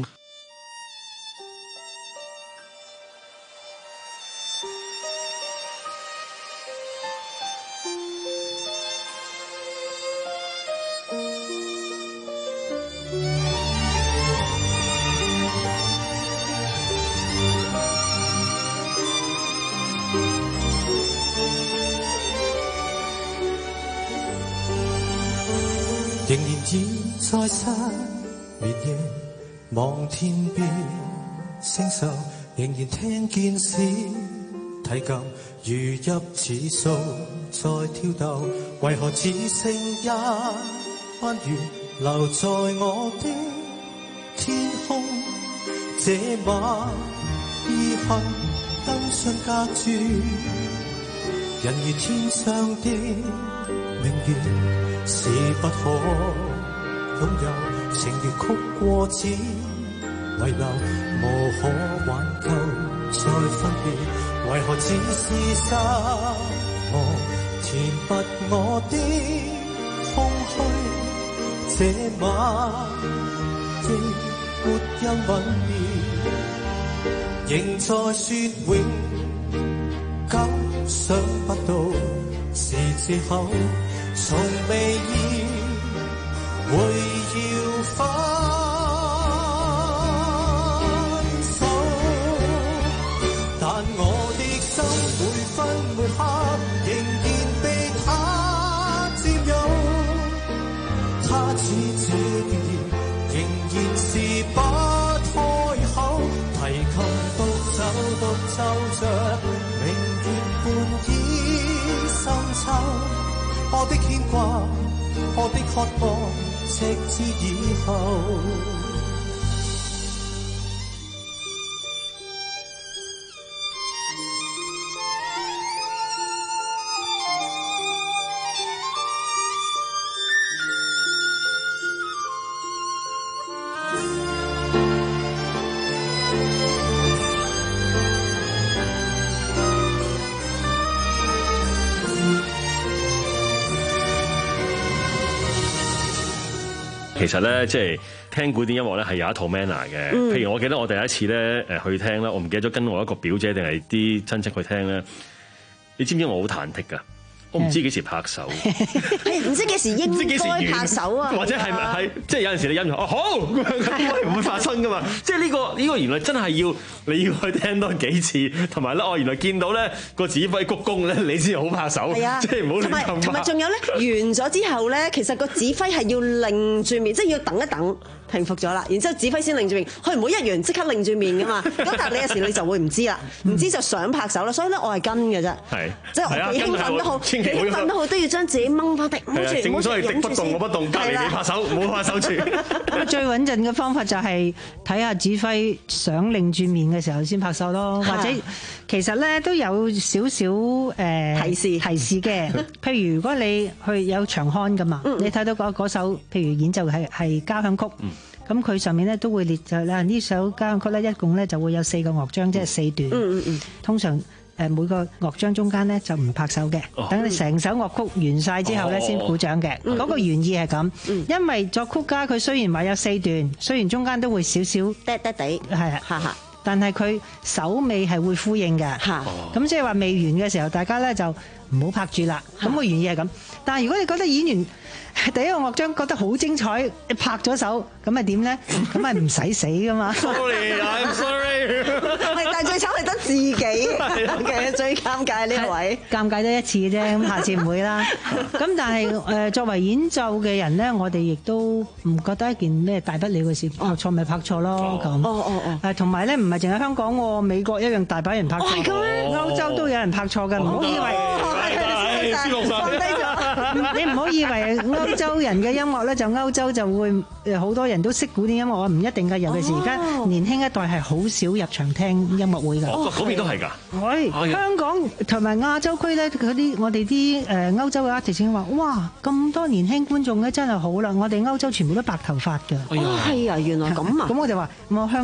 仍然倚在失眠夜，望天邊星宿，仍然聽見小提琴如泣似訴在跳動，為何只剩一彎月留在我的天空？這晚已恨燈相隔絕，人如天上的明月，是不可擁有，情如曲過只遺留，無可挽救再分別，為何只是失望填密我的空虛？這晚亦沒有吻別，仍在說永久，想不到是借口。從未意會要分手，但我的心每分每刻仍然被他佔有，他似這段言仍然是不開口，提琴獨奏獨奏着明月半倚深秋。我的牽掛，我的渴望，直至以後。 其實咧，即係聽古典音樂咧，係有一套 manner 嘅。嗯、譬如我記得我第一次咧，誒去聽啦，我唔記得咗跟我一個表姐定係啲親戚去聽咧。你知唔知我好忐忑㗎？我唔知幾時拍手， 唔知幾時應該拍手啊， 或者係咪係即係有陣時你音樂哦好咁樣，唔會發生噶嘛？即係呢個呢個原來真係要你要去聽多幾次，同埋咧我原來見到咧個指揮鞠躬咧，你先好拍手，係啊，即係唔好亂咁拍。 同埋仲有咧，完咗之後咧，其實個指揮係要擰住面，即係要等一等。平復咗啦，然之後指揮先擰住面，佢唔會一完即刻擰住面噶嘛。咁但係你有時你就會唔知啦，唔知就想拍手啦。所以咧，我係跟嘅啫，即係我幾興奮都好，幾興奮都好，都要將自己掹翻的，唔好住， 正所謂敵不動我不動，隔離你拍手，唔好拍手住。 咁最穩陣嘅方法就係睇下指揮想擰住面嘅時候先拍手咯，或者其實咧都有少少誒提示提示嘅。譬如如果你去有長腔噶嘛，你睇到嗰嗰首譬如演奏係係交響曲。咁佢上面咧都會列就啦，呢首交響曲咧一共咧就會有四個樂章，即係四段。嗯嗯嗯。通常誒每個樂章中間咧就唔拍手嘅，等你成首樂曲完晒之後咧先鼓掌嘅。嗰個原意係咁，因為作曲家佢雖然話有四段，雖然中間都會少少嗲嗲地， 係啊，但係佢首尾係會呼應嘅。嚇。咁即係話未完嘅時候，大家咧就唔好拍住啦。咁個原意係咁。但係如果你覺得演員第一個樂章覺得好精彩，你拍咗手，咁咪點咧？咁咪唔使死噶嘛 ？Sorry，I'm sorry。 但係最慘係得自己嘅最尷尬呢位。 尷尬得一次嘅啫，咁下次唔會啦。咁但係誒作為演奏嘅人咧，我哋亦都唔覺得一件咩大不了嘅事，拍錯咪拍錯咯咁。哦哦哦。誒同埋咧，唔係淨係香港喎，美國一樣大把人拍錯。係咁咩？歐洲都有人拍錯㗎，唔好以為。放低咗，你唔好以為歐洲人嘅音樂咧就歐洲就會誒好多人都識古典音樂啊，唔一定㗎。尤其是而家年輕一代係好少入場聽音樂會㗎。 哦，嗰邊都係㗎。 係香港同埋亞洲區咧，嗰啲我哋啲誒歐洲嘅 artist 話：哇，咁多年輕觀眾咧真係好啦！我哋歐洲全部都白頭髮㗎。 哦，係啊，原來咁啊。 咁我哋話：我香港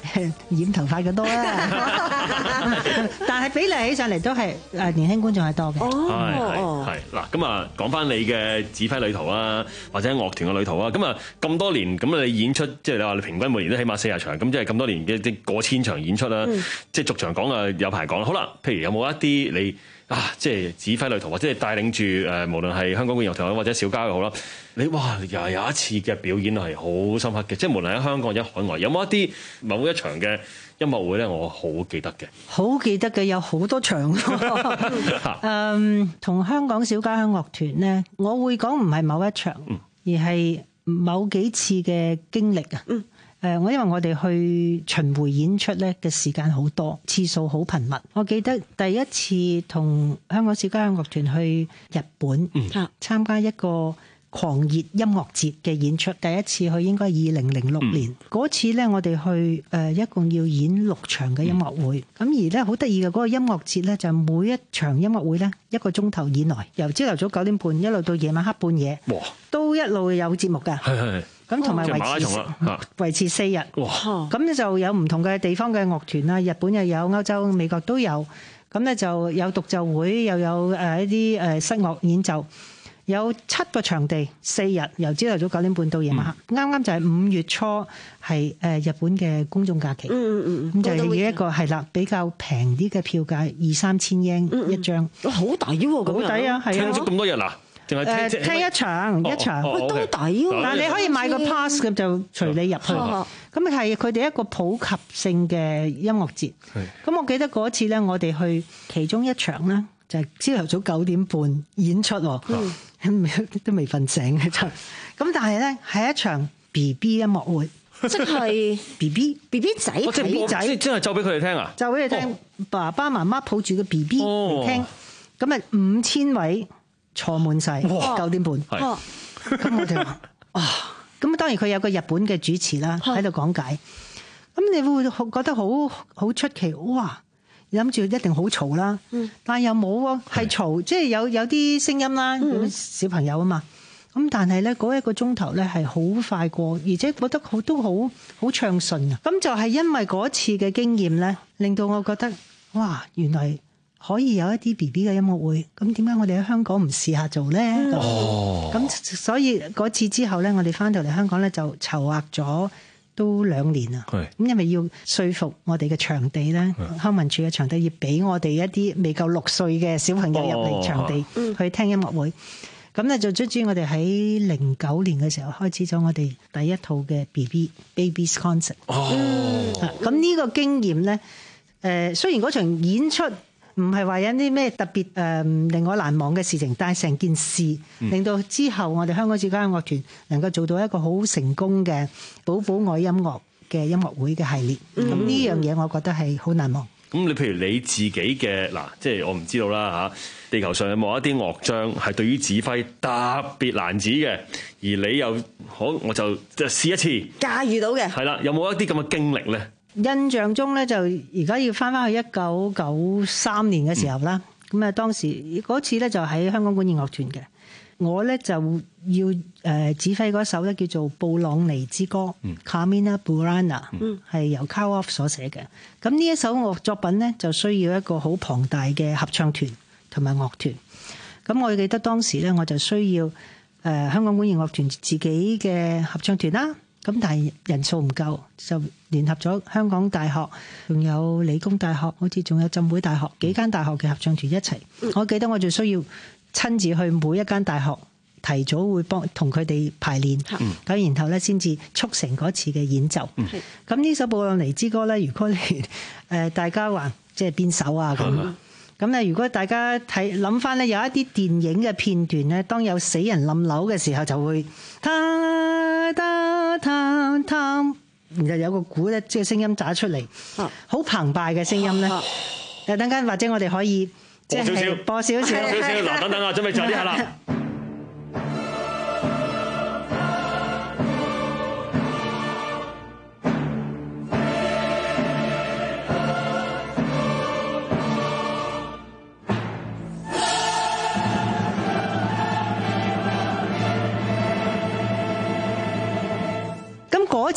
染頭髮嘅多啦，但係比例起上嚟都係誒年輕觀眾係多嘅。 哦，係嗱，咁啊講翻你嘅指揮旅途啦，或者樂團嘅旅途啦，咁啊咁多年，咁你演出即係你話你平均每年都起碼四十場，咁即係咁多年嘅即過千場演出啦，嗯、即係逐場講啊有排講啦。好啦，譬如有冇一啲你啊，即係指揮旅途或者係帶領住誒，無論係香港管樂團或者小交又好啦，你哇又有一次嘅表演係好深刻嘅，即係無論喺香港或者海外，有冇一啲某一場嘅音樂會咧，我好記得嘅， 好記得嘅有好多場。嗯，同香港小交響樂團咧，我會講唔係某一場，嗯、而係某幾次嘅經歷啊。嗯誒，我因為我哋去巡迴演出咧嘅時間好多，次數好頻密。我記得第一次同香港小交響樂團去日本，嗯、參加一個狂熱音樂節嘅演出，第一次去應該二零零六年嗰、嗯、次咧，我哋去誒一共要演六場嘅音樂會。咁、嗯、而咧好得意嘅嗰個音樂節咧，就每一場音樂會咧一個鐘頭以內，由朝頭早九點半一路到夜晚黑半夜，哇都一路有節目㗎。係係。咁同埋維持維持四日，咁咧就有唔同嘅地方嘅樂團啦，日本又有，歐洲、美國都有。咁咧就有獨奏會，又有誒一啲誒室樂演奏，有七個場地，四日，由朝頭早九點半到夜晚黑。啱啱、嗯、就係五月初係誒日本嘅公眾假期，咁、嗯嗯嗯、就係要一個係啦比較平啲嘅票價，二三千英一張，好抵喎，好抵啊，係啊， 聽足咁多日嗱。 誒聽，聽一場、哦、一場， 哦、 都抵喎。但係你可以買個 pass 咁就隨你入去。咁係佢哋一個普及性嘅音樂節。咁我記得嗰次咧，我哋去其中一場咧，就係朝頭早九點半演出喎，嗯、都未瞓醒嘅就。咁但係咧係一場 B B 音樂會，即係 B B B B 仔仔仔， 即真係奏俾佢哋聽啊！ 奏俾你聽，哦、爸爸媽媽抱住個 B B 嚟聽，咁啊五千位。坐滿晒，九點半。咁我哋話，哇！咁當然佢有個日本嘅主持啦，喺度講解。咁你會覺得好好出奇，哇！諗住一定好嘈啦，但係又冇喎，係嘈，即係有有啲聲音啦，有小朋友啊嘛。咁但係咧，嗰一個鐘頭咧係好快過，而且覺得好都好好暢順啊。咁就係因為嗰次嘅經驗咧，令到我覺得，哇！原來可以有一啲 B B 嘅音樂會，咁點解我哋喺香港唔試下做咧？咁、哦、所以嗰次之後咧，我哋翻到嚟香港咧就籌劃咗都兩年啦。咁是因為要說服我哋嘅場地咧，是康文署嘅場地要俾我哋一啲未夠六歲嘅小朋友入嚟場地去聽音樂會。咁咧、哦、就卒之我哋喺零九年嘅時候開始咗我哋第一套嘅 B B Baby's Concert。咁呢個經驗咧，誒雖然嗰場演出唔係話有啲咩特別誒令我難忘嘅事情，但係成件事令到之後我哋香港小交響樂團能夠做到一個好成功嘅寶寶愛音樂嘅音樂會嘅系列。咁呢、嗯、樣嘢我覺得係好難忘。 咁你譬如你自己嘅嗱，即係我唔知道啦嚇，地球上有冇一啲樂章係對於指揮特別難指嘅，而你又好我就即係試一次駕馭到嘅。係啦，有冇一啲咁嘅經歷咧？ 印象中咧，就而家要翻翻去一九九三年嘅時候啦。咁啊、嗯，當時嗰次咧就喺香港管弦樂團嘅，我咧就要誒指揮嗰首咧叫做《布朗尼之歌》嗯、Carmina Burana，係、嗯、由 Carl Orff 所寫嘅。咁呢一首樂作品咧就需要一個好龐大嘅合唱團同埋樂團。咁我記得當時咧我就需要誒、呃、香港管弦樂團自己嘅合唱團啦。咁但係人數唔夠，就聯合咗香港大學，仲有理工大學，好似仲有浸會大學幾間大學嘅合唱團一齊。嗯、我記得我就需要親自去每一間大學，提早會幫同佢哋排練，咁、嗯、然後咧先至促成嗰次嘅演奏。咁呢、嗯、首《布朗尼之歌》咧，如果你誒大家話即係邊首啊咁，咁咧、嗯、如果大家睇諗翻咧，有一啲電影嘅片段咧，當有死人冧樓嘅時候，就會嗒嗒嗒嗒，然後有個鼓咧，即係聲音打出嚟，好澎湃嘅聲音咧。誒，等間或者我哋可以即係播少少， 播少少。嗱，等等啊，準備就呢下啦。 嗰次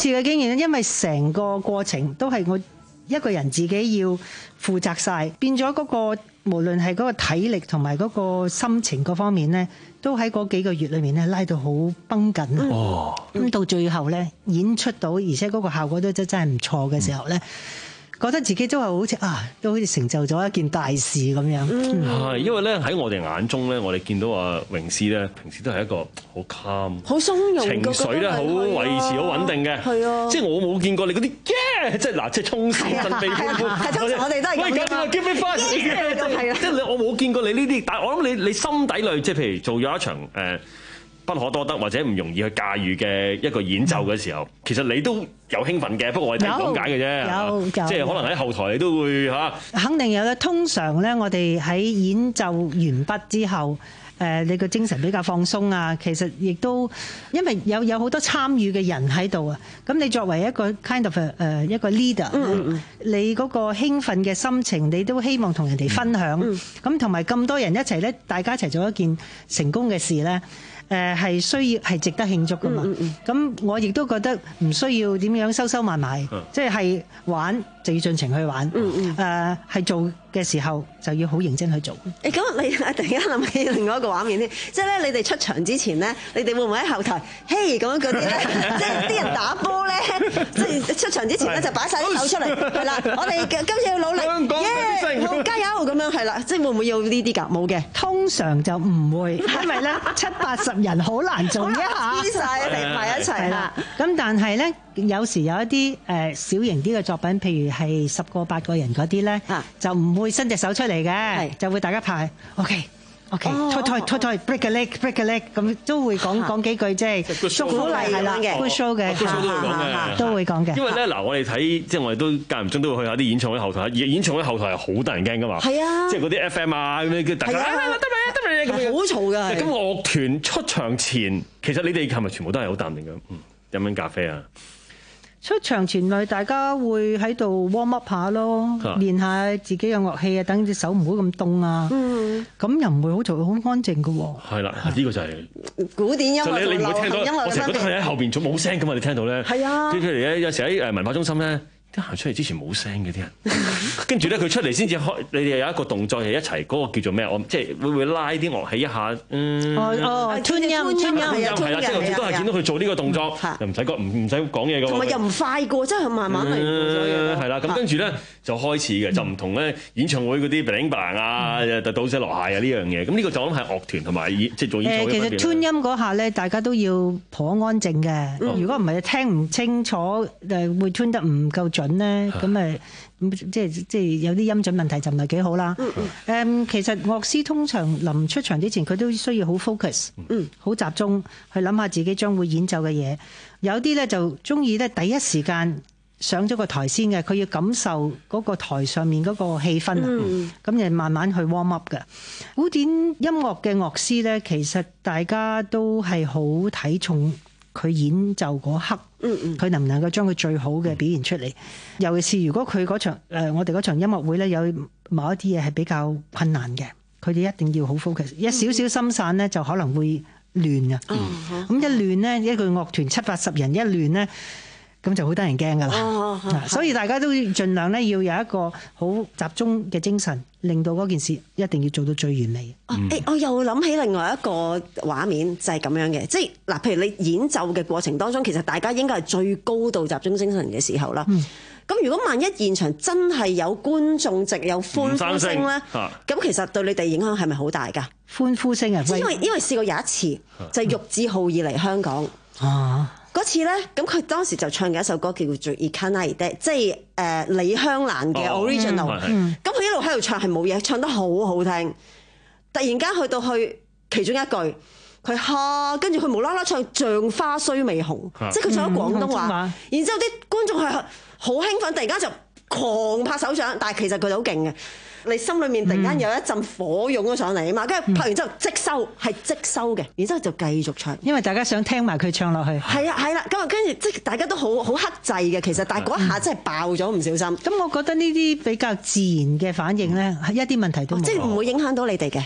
次嘅經驗，因為成個過程都係我一個人自己要負責晒，變咗嗰個無論係嗰個體力同埋嗰個心情嗰方面咧，都喺嗰幾個月裏面咧拉到好繃緊。哦，咁到最後咧演出到，而且嗰個效果都真真係唔錯嘅時候咧。覺得自己都係好似啊，都好似成就咗一件大事咁樣。 係、嗯，因為咧喺我哋眼中咧，我哋見到阿詠詩咧，平時都係一個好 calm、 好鬆容、 情緒咧好維持、好穩定嘅。係啊，即係我冇見過你嗰啲耶，即係嗱，即係衝線、振臂歡呼。 係通常我哋都係咁。喂，咁啊 ，give me five，係啊，即係你我冇見過你呢啲，但係我諗你你心底裏即係譬如做咗一場誒不可多得或者唔容易去駕馭嘅一個演奏嘅時候，其實你都有興奮嘅，不過我係聽講解嘅啫， 有，有， 即係可能喺後台你都會嚇。 肯定有啦。通常咧，我哋喺演奏完畢之後，誒你個精神比較放鬆啊。其實亦都因為有有好多參與嘅人喺度啊。咁你作為一個 kind of 誒一個 leader，嗯、你嗰個興奮嘅心情，你都希望同人哋分享。咁同埋咁多人一齊咧，大家一齊做一件成功嘅事咧。誒係需要係值得慶祝㗎嘛？咁、嗯嗯、我亦都覺得唔需要點樣收收埋埋，即係、係、玩就要盡情去玩。誒係、嗯嗯呃、做嘅時候就要好認真去做。 誒咁你突然間諗起另外一個畫面添，即係咧你哋出場之前咧，你哋會唔會喺後台嘿咁樣嗰啲咧？即係啲人打波咧，即係出場之前咧就擺晒啲手出嚟，係啦，我哋今次要努力，耶，好加油咁樣係啦，即係會唔會要呢啲㗎？冇嘅， 通常就唔會，因為咧七八十人好難做一下， 黐曬嚟埋一齊啦。 咁但係咧，有時有一啲誒小型啲嘅作品，譬如係十個八個人嗰啲咧，就唔會伸隻手出嚟嘅，就會大家拍 OK OK，推推推推 break a leg break a leg， 咁都會講講幾句即係祝福嚟係啦 good show 嘅，都會講嘅。 因為咧嗱，我哋睇即係我哋都間唔中都會去下啲演唱會後台，演唱會後台係好得人驚噶嘛，係啊，即係嗰啲 F M 啊咁樣叫大家得咪得咪得咪咁好嘈㗎。 咁樂團出場前，其實你哋係咪全部都係好淡定嘅？嗯，飲緊咖啡啊。 出場前咪大家會喺度 warm up 下咯，練下自己嘅樂器啊，等隻手唔好咁凍啊。嗯，咁又唔會好嘈，好安靜嘅喎。係啦，呢個就係古典音樂。 你你唔會聽到，我成日覺得佢喺後邊做冇聲㗎嘛，你聽到咧。係啊。跟住嚟咧，有時喺誒文化中心咧。行出嚟之前冇聲嘅啲人，跟住咧佢出嚟先至開，你哋有一個動作係一齊嗰、嗰個叫做咩？我即係會唔會拉啲樂器一下？嗯， 哦哦，tune 音，tune 音係啊， 係啦，即係都係見到佢做呢個動作，又唔使講，唔唔使講嘢嘅。 同埋又唔快過，即係慢慢嚟。 係啦，咁跟住咧就開始嘅，就唔同咧演唱會嗰啲 bling bling 啊，就倒瀉落下啊呢樣嘢。咁呢個就諗係樂團同埋即係做演唱會。 誒，其實 tune 音嗰下咧，大家都要頗安靜嘅。如果唔係聽唔清楚，誒會 tune 得唔夠準咧，咁誒。咁即係即係有啲音準問題就唔係幾好啦。誒、嗯，其實樂師通常臨出場之前，佢都需要好 focus，嗯，好集中去諗下自己將會演奏嘅嘢。有啲咧就中意咧第一時間上咗個台先嘅，佢要感受嗰個台上面嗰個氣氛啊。咁、嗯、就慢慢去 warm up 嘅。古典音樂嘅樂師咧，其實大家都係好睇重佢演奏嗰刻。嗯嗯，佢能唔能夠將佢最好嘅表現出嚟？尤其是如果佢嗰場誒，我哋嗰場音樂會咧，有某一啲嘢係比較困難嘅，佢哋一定要好 focus。一少少心散咧，就可能會亂啊。咁、嗯、一亂咧，一個樂團七八十人一亂咧，咁就好得人驚㗎啦。所以大家都盡量咧，要有一個好集中嘅精神，令到嗰件事一定要做到最完美。 誒、嗯欸，我又諗起另外一個畫面，就係咁樣嘅，即係嗱，譬如你演奏嘅過程當中，其實大家應該係最高度集中精神嘅時候啦。咁、嗯、如果萬一現場真係有觀眾席有歡呼聲咧，咁其實對你哋影響係咪好大㗎？ 歡呼聲啊！ 因為因為試過有一次就係玉置浩二嚟香港。啊嗰次咧，咁佢當時就唱嘅一首歌叫做《Ikanai De》，即係誒李香蘭嘅 original。咁、嗯、佢一路喺度唱係冇嘢，唱得好好聽。突然間去到去其中一句，佢哈，跟住佢無啦啦唱《像花雖未紅》，即係佢唱咗廣東話。嗯、然之後啲觀眾係好興奮，突然間就狂拍手掌，但係其實佢哋好勁嘅。你心裏面突然間有一陣火湧咗上嚟啊嘛，跟住拍完之後即收，係即收嘅，然之後就繼續唱， 因為大家想聽埋佢唱落去。 係啊係啦，咁啊跟住即係大家都好好克制嘅，其實，但係嗰一下真係爆咗唔小心。 咁我覺得呢啲比較自然嘅反應咧，一啲問題都冇， 即係唔會影響到你哋嘅。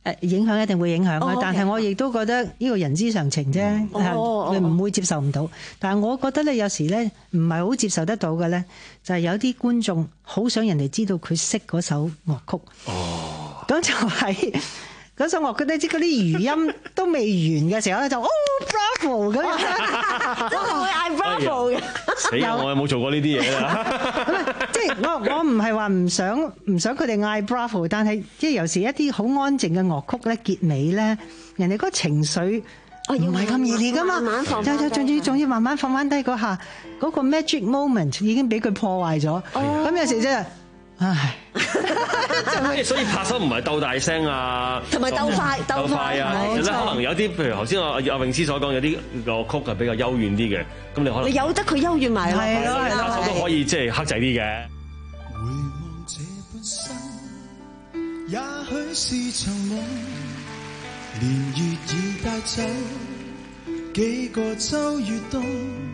誒影響一定會影響嘅， 哦但係我亦都覺得呢個人之常情啫， 哦你唔會接受唔到。但係我覺得咧，有時咧唔係好接受得到嘅咧，就係有啲觀眾好想人哋知道佢識嗰首樂曲。哦，咁就係嗰首樂曲咧，即係嗰啲餘音都未完嘅時候咧，就哦 bravo 咁樣， 真係會嗌 bravo 嘅。 死啊！我有冇做過呢啲嘢啦？ 即係我我唔係話唔想唔想佢哋嗌 bravo， 但係即係有時一啲好安靜嘅樂曲咧，結尾咧，人哋嗰個情緒唔係咁熱烈噶嘛，就就仲要仲要慢慢放翻低嗰下，嗰、嗰個 magic moment 已經俾佢破壞咗。咁、哦、有時真係，唉， 所以拍手唔係鬥大聲啊， 同埋鬥快鬥快啊，其實可能有啲譬如頭先阿阿詠詩所講，有啲樂曲係比較幽怨啲嘅，咁你可能你由得佢幽怨埋， 係咯係咯， 拍手都可以即係克制啲嘅。 回望這半生，也許是場夢，年月已帶走幾個秋與冬，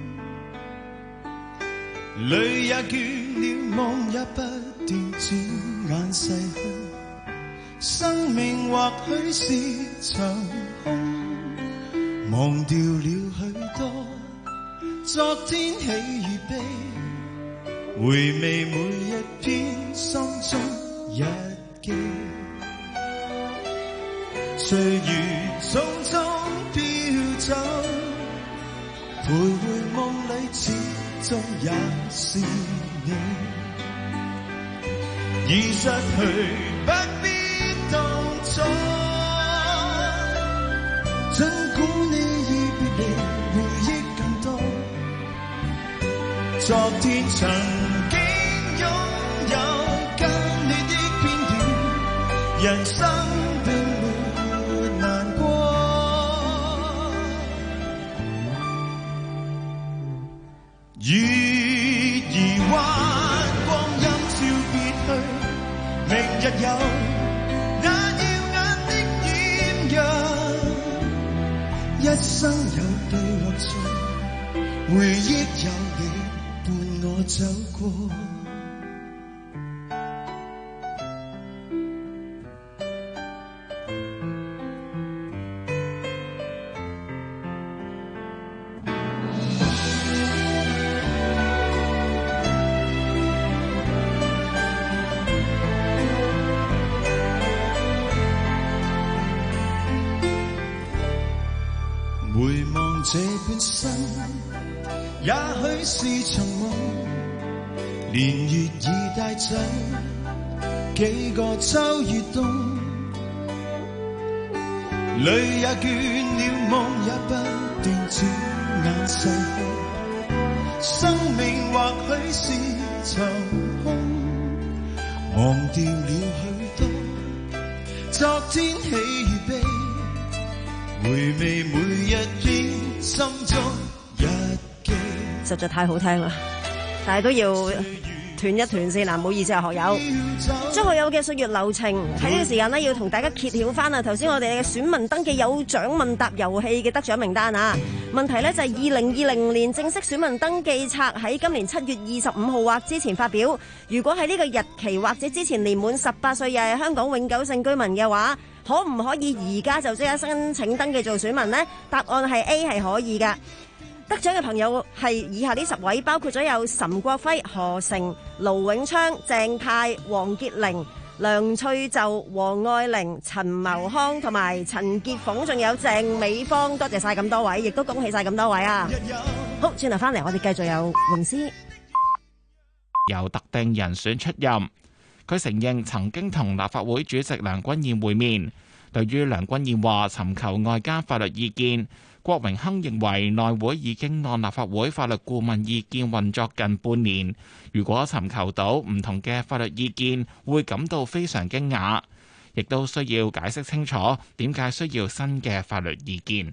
淚也倦了，夢也不斷轉眼逝去，生命或許是場空，忘掉了許多昨天喜與悲，回味每一篇心中日記，歲月匆匆飄走，徘徊夢裏始終也是你，已失去不必當初，儘管你已別離，回憶更多，昨天曾經擁有跟你的片段，人生並沒難過，月兒彎，光陰照別去，明日有那耀眼的豔陽，一生有對或錯，回憶有你伴我走過。回望這半生，也許是場夢，年月已帶走幾個秋與冬，淚也倦了，夢也不斷轉眼逝去，生命或許是場空，忘掉了許多昨天喜與悲，回味每一篇心中日記， 實在太好聽啦！但係都要斷一斷先嗱，唔好意思啊，學友。張學友嘅《歲月流情》喺呢個時間呢，要同大家揭曉翻啊！頭先我哋嘅選民登記有獎問答遊戲嘅得獎名單啊！問題呢就係二零二零年正式選民登記冊喺今年七月二十五號或之前發表。如果喺呢個日期或者之前年滿十八歲又係香港永久性居民嘅話，可唔可以而家就即刻申請登記做選民呢？答案係 A， 係可以㗎。得獎嘅朋友係以下呢十位，包括咗有岑國輝、何成、盧永昌、鄭泰、黃潔玲、梁翠就、黃愛玲、陳茂康同埋陳潔鳳，仲有鄭美芳。多謝晒咁多位，亦都恭喜晒咁多位啊！好，轉頭翻嚟，我哋繼續有詠詩， 由特定人選出任。佢承認曾經同立法會主席梁君彥會面。對於梁君彥話尋求外間法律意見，郭榮鏗認為內會已經按立法會法律顧問意見運作近半年，如果尋求到唔同嘅法律意見，會感到非常驚訝，亦都需要解釋清楚點解需要新嘅法律意見。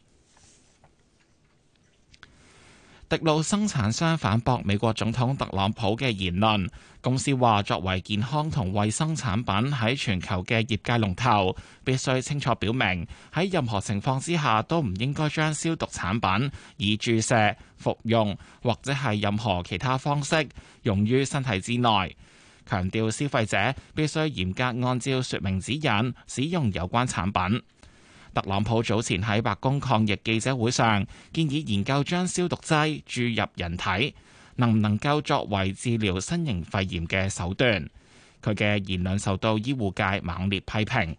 滴露生產商反駁美國總統特朗普嘅言論。公司話，作為健康同衛生產品喺全球嘅業界龍頭，必須清楚表明喺任何情況之下都唔應該將消毒產品以注射、服用或者係任何其他方式用於身體之內。 強調消費者必須嚴格按照說明指引使用有關產品。特朗普早前喺白宮抗疫記者會上建議研究將消毒劑注入人體，能唔能夠作為治療新型肺炎嘅手段。佢嘅言論受到醫護界猛烈批評。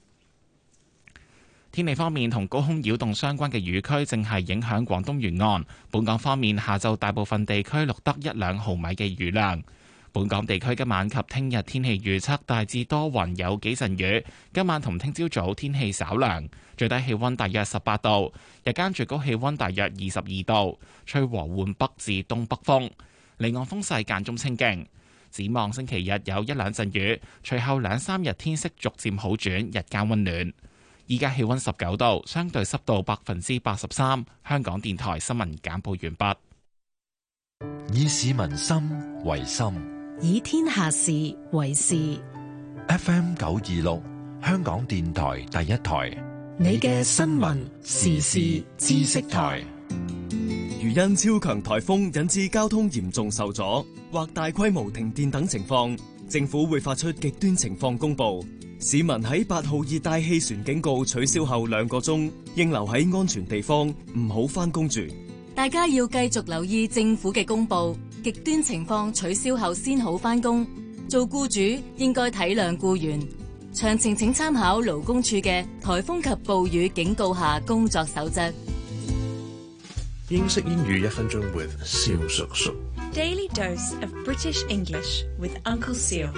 天氣方面，同高空擾動相關嘅雨區正係影響廣東沿岸。本港方面，下晝大部分地區錄得一兩毫米嘅雨量。本港地區今晚及聽日天氣預測大致多雲，有幾陣雨。今晚同聽朝早天氣稍涼，最低氣溫大約十八度，日間最高氣溫大約二十二度，吹和緩北至東北風，離岸風勢間中清勁。展望星期日有一兩陣雨，隨後兩三日天色逐漸好轉，日間溫暖。依家氣溫十九度，相對濕度百分之八十三。香港電台新聞簡報完畢。 以市民心為心， 以天下事為事。 F M 九二六，香港電台第一台， 你嘅新聞時事知識台。 如因超強颱風引致交通嚴重受阻或大規模停電等情況，政府會發出極端情況公佈。市民喺八號熱帶氣旋警告取消後兩個鐘，應留喺安全地方，唔好返工住。 大家要繼續留意政府嘅公佈，極端情況取消後先好返工。做僱主應該體諒僱員。詳情請參考勞工處嘅颱風及暴雨警告下工作守則。 英式英語一分鐘 with 蕭叔叔。 Daily dose of British English with Uncle Seal。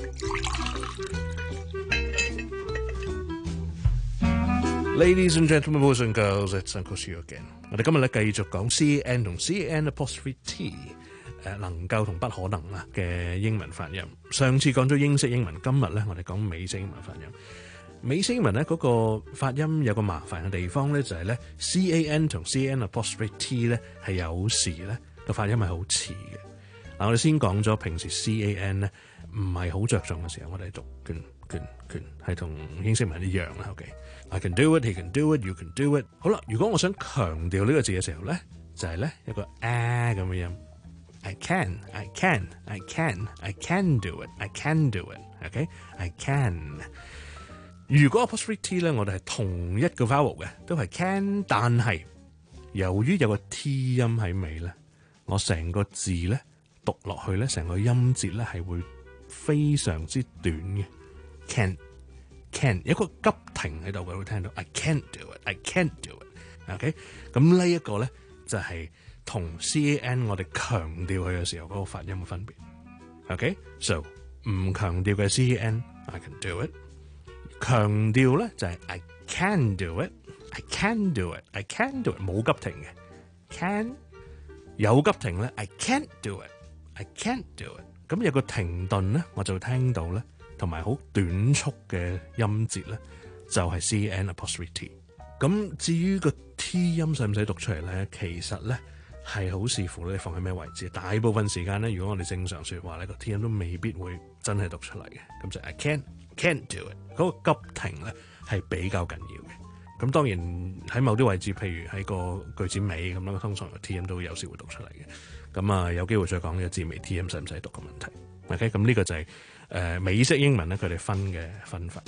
Ladies and gentlemen, boys and girls, it's Uncle Seal again。我哋今日咧繼續講 C A N 同 C A N apostrophe T， 誒能夠同不可能啊嘅英文發音。上次講咗英式英文，今日咧我哋講美式英文發音。美式英文咧嗰個發音有個麻煩嘅地方咧，就係咧 C A N 同 C A N apostrophe T 咧係有時咧個發音係好似嘅。嗱，我哋先講咗平時 C A N 咧唔係好着重嘅時候，我哋讀拳拳拳係同英式文一樣啦。OK。I can do it, he can do it, you can do it。好啦，如果我想強調呢個字嘅時候咧，就係、是、咧一個啊咁嘅音。I can, I can, I can, I can do it, I can do it。OK， I can。如果 apostrophe T 咧，我哋係同一個 vowel 嘅，都係 can， 但係由於有個 T 音喺尾咧，我成個字咧讀落去咧，成個音節咧係會非常之短嘅。can。can 有一個急停喺度嘅，會聽到 I can't do it, I can't do it。OK， 咁呢一個咧就係、是、同 C A N 我哋強調佢嘅時候嗰個發音嘅分別。OK，so 唔強調嘅 C A N I can do it， 強調咧就係、是、I can do it, I can do it, I can do it， 冇急停嘅 can， 有急停咧 I can't do it, I can't do it。咁有個停頓咧，我就聽到咧。同埋好短促嘅音節咧，就係、是、C A N apostrophe T。咁至於個 T 音使唔使讀出嚟咧？其實咧係好視乎你放喺咩位置。大部分時間咧，如果我哋正常説話咧，個 T 音都未必會真係讀出嚟嘅。咁就 I can't can't do it。嗰個急停咧係比較緊要嘅。咁當然喺某啲位置，譬如喺個句子尾咁樣，通常個 T 音都有時會讀出嚟嘅。咁啊，有機會再講呢個字尾 T 音使唔使讀嘅問題。OK， 咁呢個就係、是。誒、呃、美式英文咧，佢哋分嘅分法。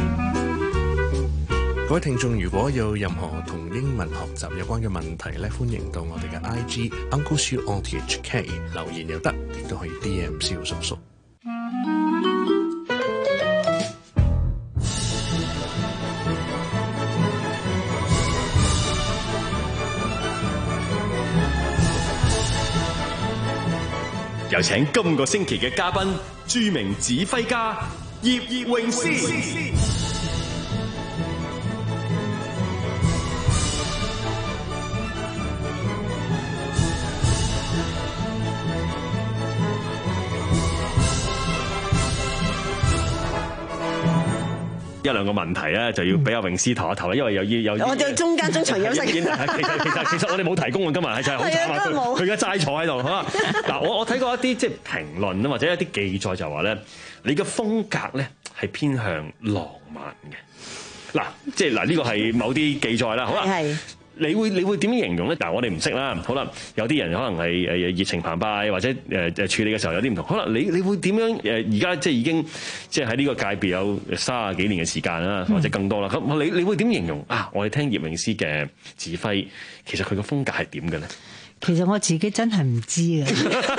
各位聽眾，如果有任何同英文學習有關嘅問題咧，歡迎到我哋嘅 I G Uncle Seal on T H K 留言又得，亦都可以 D M 蕭叔叔。 有請今個星期嘅嘉賓，著名指揮家葉詠詩。一兩個問題咧，就要俾阿詠詩投一投啦，因為又要有我哋中間中場休息。 其實其實其實我哋冇提供啊，今日係真係好慘啊！佢佢而家齋坐喺度，好啊！嗱，我我睇過一啲即係評論啊，或者一啲記載就話咧，你嘅風格咧係偏向浪漫嘅。嗱，即係嗱呢個係某啲記載啦，好啦。係。 你會你會點樣形容咧？嗱，我哋唔識啦。好啦，有啲人可能係誒熱情澎湃，或者誒誒處理嘅時候有啲唔同。可能你你會點樣誒？而家即係已經即係喺呢個界別有三十幾年嘅時間啦，或者更多啦。咁、嗯、你你會點形容啊？我哋聽葉詠詩嘅指揮，其實佢個風格係點嘅咧？ 其實我自己真係唔知嘅，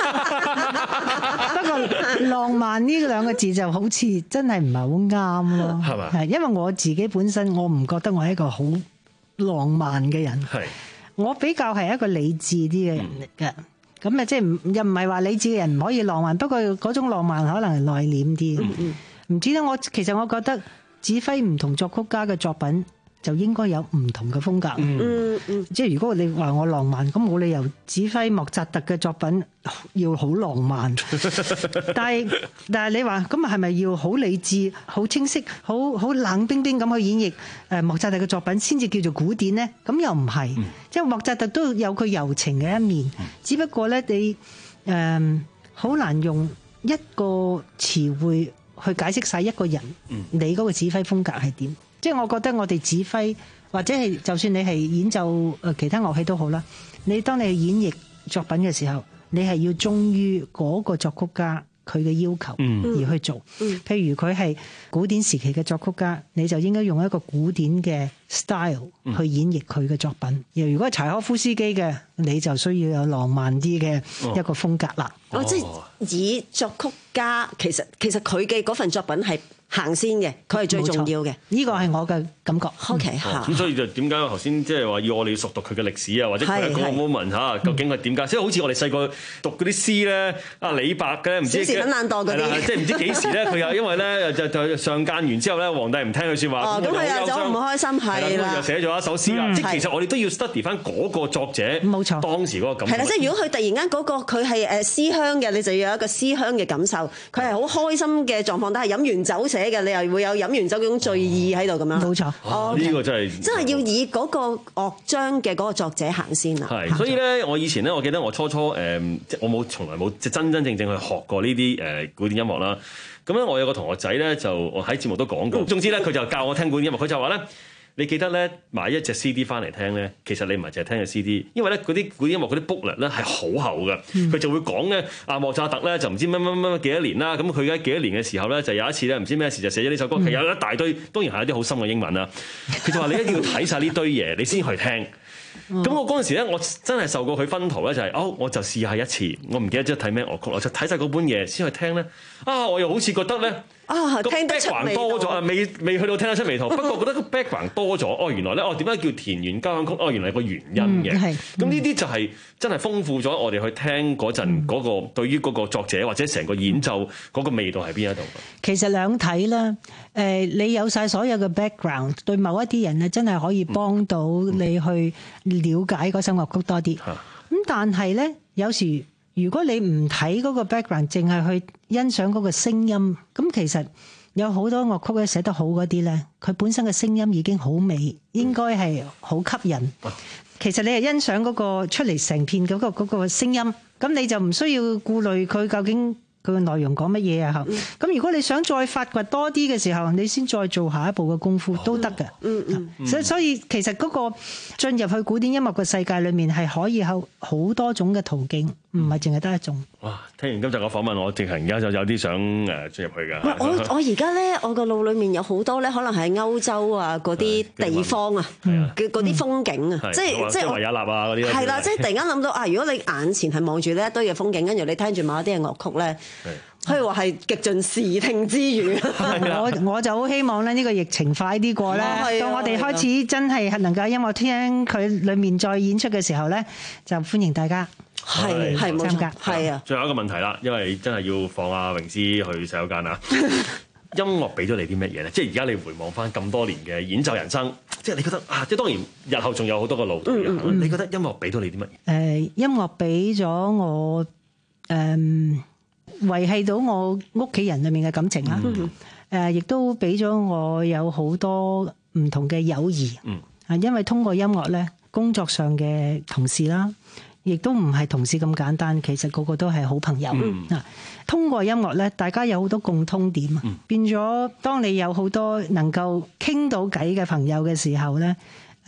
不過浪漫呢兩個字就好似真係唔係好啱咯，係嘛？係因為我自己本身我唔覺得我係一個好浪漫嘅人，係我比較係一個理智啲嘅人嚟嘅。咁啊，即係唔又唔係話理智嘅人唔可以浪漫，不過嗰種浪漫可能係內斂啲。唔、嗯、知咧，我其實我覺得指揮唔同作曲家嘅作品，就應該有唔同嘅風格。嗯嗯，即係如果你話我浪漫，咁冇理由指揮莫扎特嘅作品要好浪漫。但係但係你話咁係咪要好理智、好清晰、好好冷冰冰咁去演繹誒莫扎特嘅作品先至叫做古典呢？咁又唔係，嗯、即係莫扎特都有佢柔情嘅一面。嗯、只不過咧，你誒好、呃、難用一個詞彙去解釋晒一個人，嗯、你嗰個指揮風格係點？即係我覺得我哋指揮或者係就算你係演奏誒其他樂器都好啦，你當你去演繹作品嘅時候，你係要忠於嗰個作曲家佢嘅要求而去做。嗯、譬如佢係古典時期嘅作曲家，你就應該用一個古典嘅 style 去演繹佢嘅作品。而如果係柴可夫斯基嘅，你就需要有浪漫啲嘅一個風格啦。 哦，即係以作曲家，其實其實佢嘅嗰份作品係行先嘅，佢係最重要嘅。呢個係我嘅感覺。OK 嚇。咁所以就點解我頭先即係話要我哋要熟讀佢嘅歷史啊，或者佢嗰個 moment 嚇，究竟係點解？即係好似我哋細個讀嗰啲詩咧，啊李白嘅唔知小時很懶惰嗰啲，即係唔知幾時咧，佢又因為咧就就上諫完之後咧，皇帝唔聽佢説話，咁佢又走唔開心，係啦，就寫咗一首詩啦。即係其實我哋都要 study 翻嗰個作者，冇錯，當時嗰個感覺。係啦，即係如果佢突然間嗰個佢係誒思鄉嘅，你就要有一個思鄉嘅感受。佢係好開心嘅狀況，但係飲完酒寫嘅，你又會有飲完酒嗰種醉意喺度咁樣。冇錯，哦，呢個真係真係要以嗰個樂章嘅嗰個作者行先啦。係，所以咧，我以前咧，我記得我初初誒，即我冇從來冇即真真正正去學過呢啲誒古典音樂啦。咁咧，我有個同學仔咧，就我喺節目都講過。總之咧，佢就教我聽古典音樂，佢就話咧。你記得咧買一隻 C D 翻嚟聽咧，其實你唔係淨係聽嘅 C D，因為咧嗰啲古典音樂嗰啲 booklet 咧係好厚嘅，佢、嗯、就會講咧阿莫扎特咧就唔知乜乜乜幾多年啦，咁佢而家幾多年嘅時候咧就有一次咧唔知咩事就寫咗呢首歌，其實有一大堆，當然係一啲好深嘅英文啦。佢就話你一定要睇晒呢堆嘢，你先去聽。咁、嗯、我嗰陣時咧，我真係受過佢薰陶咧，就係、是、哦，我就試下一次，我唔記得咗睇咩樂曲，我就睇晒嗰本嘢先去聽咧。啊，我又好似覺得咧。啊，聽得出味道多咗啊！未未去到聽得出味道，不過覺得個 background 多咗。哦，原來咧，哦點解叫田園交響曲？哦，原來有個原因嘅。咁呢啲就係真係豐富咗我哋去聽嗰陣嗰個對於嗰個作者或者成個演奏嗰個味道喺邊一度。其實兩睇啦，誒，你有晒所有嘅 background， 對某一啲人咧，真係可以幫到你去了解嗰首樂曲多啲。咁、嗯、但係咧，有時。如果你唔睇嗰個 background， 淨係去欣賞嗰個聲音，咁其實有好多樂曲咧寫得好嗰啲咧，佢本身嘅聲音已經好美，應該係好吸引。其實你係欣賞嗰個出嚟成片嗰個嗰個聲音，咁你就唔需要顧慮佢究竟佢嘅內容講乜嘢啊？咁、嗯、如果你想再發掘多啲嘅時候，你先再做下一步嘅功夫都得嘅。嗯嗯。所以所以其實嗰個進入去古典音樂嘅世界裏面係可以有好多種嘅途徑，唔係淨係得一種。哇！聽完今集嘅訪問，我直情而家就有啲想誒進入去㗎。我我而家咧，我個腦裏面有好多咧，可能係歐洲啊嗰啲地方啊嘅嗰啲風景啊，即係即係維也納啊嗰啲。係啦，即係突然間諗到啊！如果你眼前係望住呢一堆嘅風景，跟住你聽住某一啲嘅樂曲咧。可以話係極盡視聽之娛。我我就好希望咧，呢個疫情快啲過啦。到我哋開始真係能夠音樂廳佢裏面再演出嘅時候咧，就歡迎大家係係參加。係啊。最後一個問題啦，因為真係要放阿詠詩去洗手間啊。音樂俾咗你啲乜嘢咧？即係而家你回望翻咁多年嘅演奏人生，即係你覺得啊，即係當然日後仲有好多個路途。嗯嗯嗯。你覺得音樂俾到你啲乜嘢？誒，音樂俾咗我誒。維繫到我屋企人裏面嘅感情啦，誒、嗯，亦都俾咗我有好多唔同嘅友誼。啊、嗯，因為通過音樂咧，工作上嘅同事啦，亦都唔係同事咁簡單，其實個個都係好朋友。啊、嗯，通過音樂咧，大家有好多共通點啊，嗯、變咗當你有好多能夠傾到偈嘅朋友嘅時候咧。誒、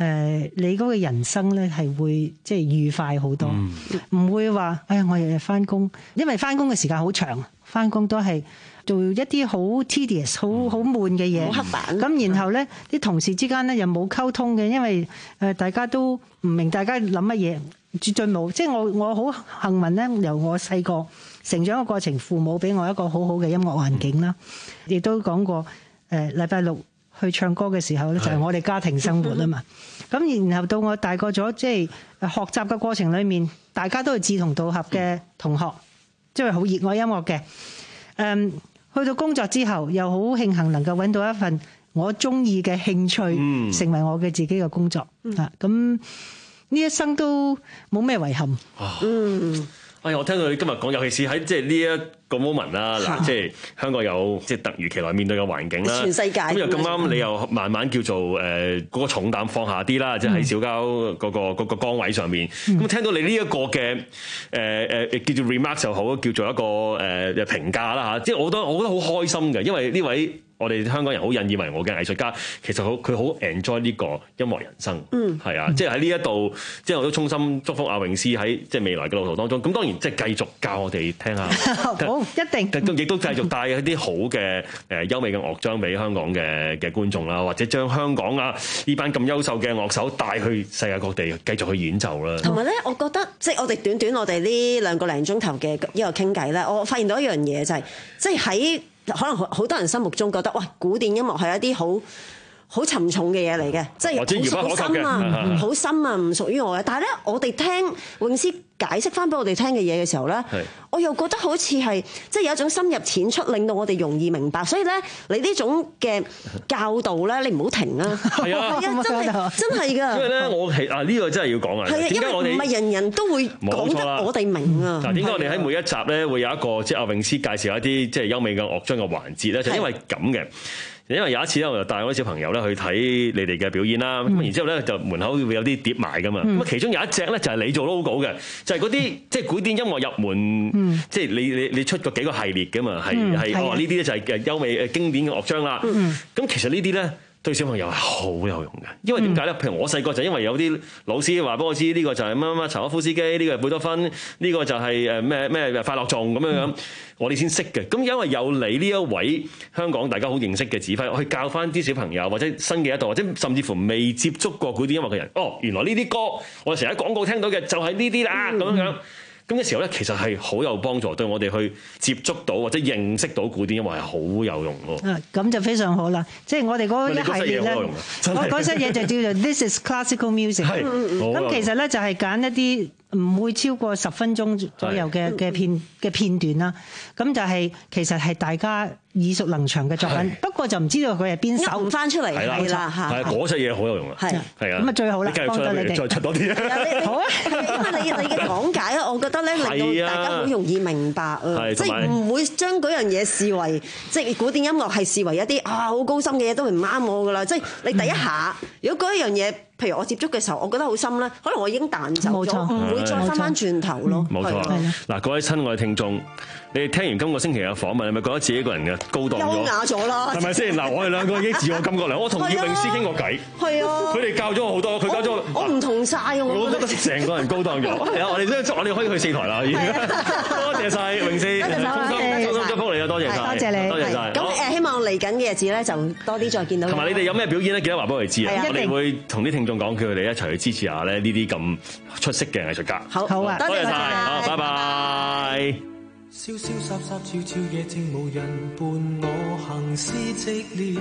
誒，你嗰個人生咧係會即係愉快好多，唔、嗯、會話哎呀我日日翻工，因為翻工嘅時間好長，翻工都係做一啲好 tedious、好好悶嘅嘢， 好刻板。 咁然後咧啲同事之間咧又冇溝通嘅，因為誒大家都唔明大家諗乜嘢，絕對冇。即係我我好幸運咧，由我細個成長嘅過程，父母俾我一個好好嘅音樂環境啦，亦都講過誒禮拜六去唱歌嘅時候咧，就係我哋家庭生活啊嘛。咁然後到我大個咗，即係學習嘅過程裏面，大家都係志同道合嘅同學，即係好熱愛音樂嘅。誒，去到工作之後，又好慶幸能夠揾到一份我中意嘅興趣，嗯、成為我嘅自己嘅工作啊。咁呢一生都冇咩遺憾。 嗯。哎呀！我聽到你今日講，尤其是喺即係呢一個 moment 啦，嗱，即係香港有即係突如其來面對嘅環境啦， 全世界咁又咁啱，你又慢慢叫做誒嗰個重擔放下啲啦，即係喺小交嗰個嗰個崗位上面。咁、嗯、聽到你呢一個嘅誒誒叫做 remark 就好，叫做一個誒評價啦嚇，即係我覺得我覺得好開心嘅，因為呢位我哋香港人好引以為傲嘅藝術家，其實好佢好 enjoy 呢個音樂人生，嗯，係啊，即係喺呢一度，即係我都衷心祝福阿詠詩喺即係未來嘅路途當中。咁當然即係繼續教我哋聽下， 好一定， 亦都繼續帶一啲好嘅誒優美嘅樂章俾香港嘅嘅觀眾啦，或者將香港啊呢班咁優秀嘅樂手帶去世界各地繼續去演奏啦。 同埋咧，我覺得即係我哋短短我哋呢兩個零鐘頭嘅呢個傾偈咧，我發現到一樣嘢就係、是，即係喺可能好多人心目中覺得，哇，古典音樂係一啲好好沉重嘅嘢嚟嘅，即係好深啊，好深啊，唔屬於我嘅。但係咧，我哋聽詠詩解釋翻俾我哋聽嘅嘢嘅時候咧，我又覺得好似係即係有一種深入淺出，令到我哋容易明白。所以咧，你呢種嘅教導咧，你唔好停啊！係啊，真係真係㗎。 因為咧，我係啊呢個真係要講啊。 係啊，因為唔係人人都會講得我哋明啊。 嗱，點解我哋喺每一集咧會有一個即係阿詠詩介紹一啲即係優美嘅樂章嘅環節咧？就因為咁嘅。因為有一次咧，我就帶我啲小朋友咧去睇你哋嘅表演啦。咁、嗯、然之後咧，就門口會有啲碟賣噶嘛。咁、嗯、其中有一隻咧就係你做 logo 嘅，就係嗰啲即係古典音樂入門，嗯、即係你你你出過幾個系列噶嘛，係係、嗯、哦呢啲咧就係嘅優美誒經典嘅樂章啦。咁、嗯、其實呢啲咧對小朋友係好有用嘅，因為點解咧？譬如我細個就因為有啲老師話俾我知，呢、呢個就係乜乜柴可夫斯基，呢、呢個係貝多芬，呢、呢個就係誒咩咩快樂頌咁樣樣。嗯我哋先識嘅，咁因為有你呢一位香港大家好認識嘅指揮，去教翻啲小朋友或者新嘅一代，或者甚至乎未接觸過古典音樂嘅人，哦，原來呢啲歌我哋成日喺廣告聽到嘅就係呢啲啦，咁樣樣。咁嘅時候咧，其實係好有幫助，對我哋去接觸到或者認識到古典音樂係好有用喎。啊， 咁就非常好啦！即係我哋嗰一系列咧，我嗰些嘢就叫做 This is Classical Music。咁其實咧就係揀一啲唔會超過十分鐘左右嘅嘅片嘅片段啦。咁就係其實係大家耳熟能詳嘅作品，不過就唔知道佢係邊首翻出嚟。係啦，嚇。 係嗰隻嘢好有用啊！係係啊。 咁啊最好啦，幫到你哋。 再出多啲。 好啊，因為你你嘅講解咧，我覺得咧令到大家好容易明白啊，即係唔會將嗰樣嘢視為即係古典音樂係視為一啲啊好高深嘅嘢都唔啱我噶啦。即係你第一下，如果嗰一樣嘢，譬如我接觸嘅時候，我覺得好深咧，可能我已經彈走咗，唔會再翻翻轉頭咯。 冇錯。嗱，各位親愛聽眾，你哋聽完今個星期嘅訪問，係咪覺得自己一個人嘅高檔咗？優雅咗啦，係咪先？嗱，我哋兩個已經自我感覺良好。我同葉詠詩傾過偈，係啊，佢哋教咗我好多，佢教咗我， 我唔同晒啊！ 我覺得成個人高檔咗。係啊，我哋都我哋可以去四台啦，已經。多謝晒詠詩，衷心祝福你啊！多謝晒， 多謝你， 多謝晒。 咁誒，希望嚟緊嘅日子咧，就多啲再見到。 同埋你哋有咩表演咧，記得話俾我哋知啊！我哋會同啲聽眾講，叫佢哋一齊去支持下咧呢啲咁出色嘅藝術家。 好，好啊， 多謝晒，好，拜拜。 瀟瀟灑灑悄悄夜靜無人伴我行屍寂寥，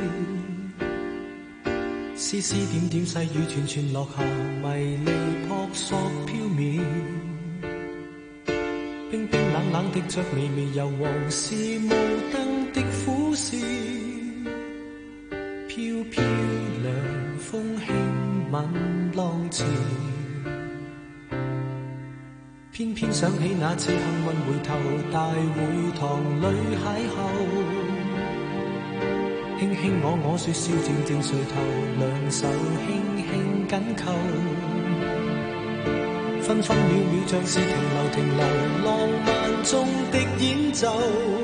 絲絲點點細雨串串落下，迷離撲朔飄渺，冰冰冷冷的着微微柔黃是無燈的苦笑，飄飄涼風輕吻浪潮，偏偏想起那次幸運回頭，大會堂裏邂逅，輕輕我我說笑靜靜垂頭，兩手輕輕緊扣，分分秒秒像是停留停留，浪漫中的演奏，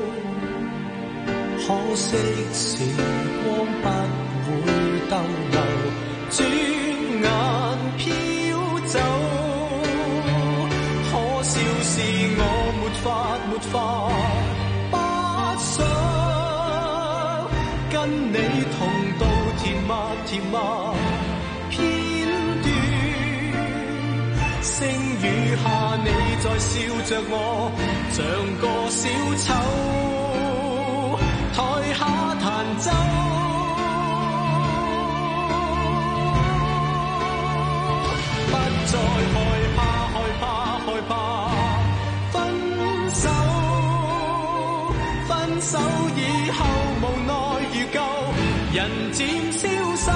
可惜時光不會逗留，轉眼沒法不想跟你同度甜蜜甜蜜片段，星雨下你在笑着我，像個小丑台下彈奏，不再害怕害怕害怕分手，分手以後無奈如舊，人漸消瘦，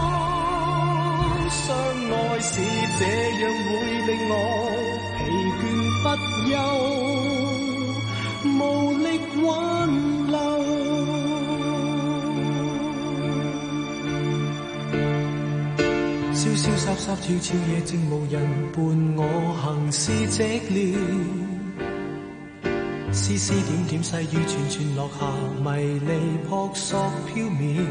相愛是這樣會令我疲倦不休，無力挽留。瀟瀟灑灑悄悄夜靜無人伴我行事寂寥，絲絲點點細雨串串落下，迷離撲朔飄渺，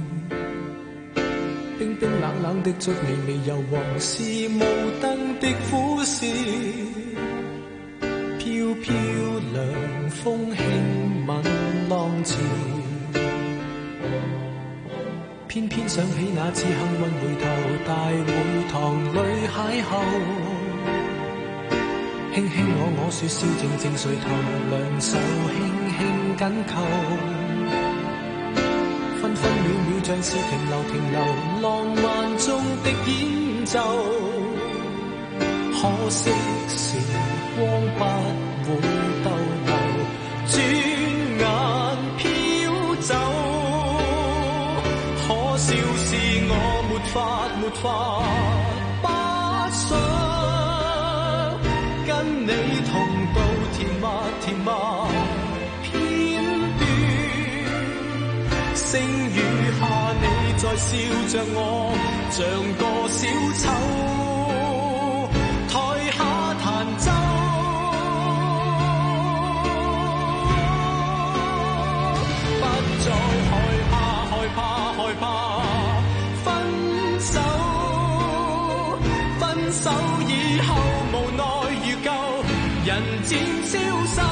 冰冰冷冷的燭微微柔黃，是無燈的苦笑，飄飄涼風輕吻浪潮，偏偏想起那次幸運回頭，大會堂裏邂逅，輕輕我我說笑，靜靜垂頭，兩手輕輕緊扣，分分秒秒像是停留停留，浪漫中的演奏，可惜時光不會逗留，轉眼飄走，可笑是我沒法沒法不想跟你同度甜蜜甜蜜片段，星雨下你在笑着我，像個小丑台下彈奏，不再害怕害怕害怕分手，分手以後無奈如舊，人漸消瘦，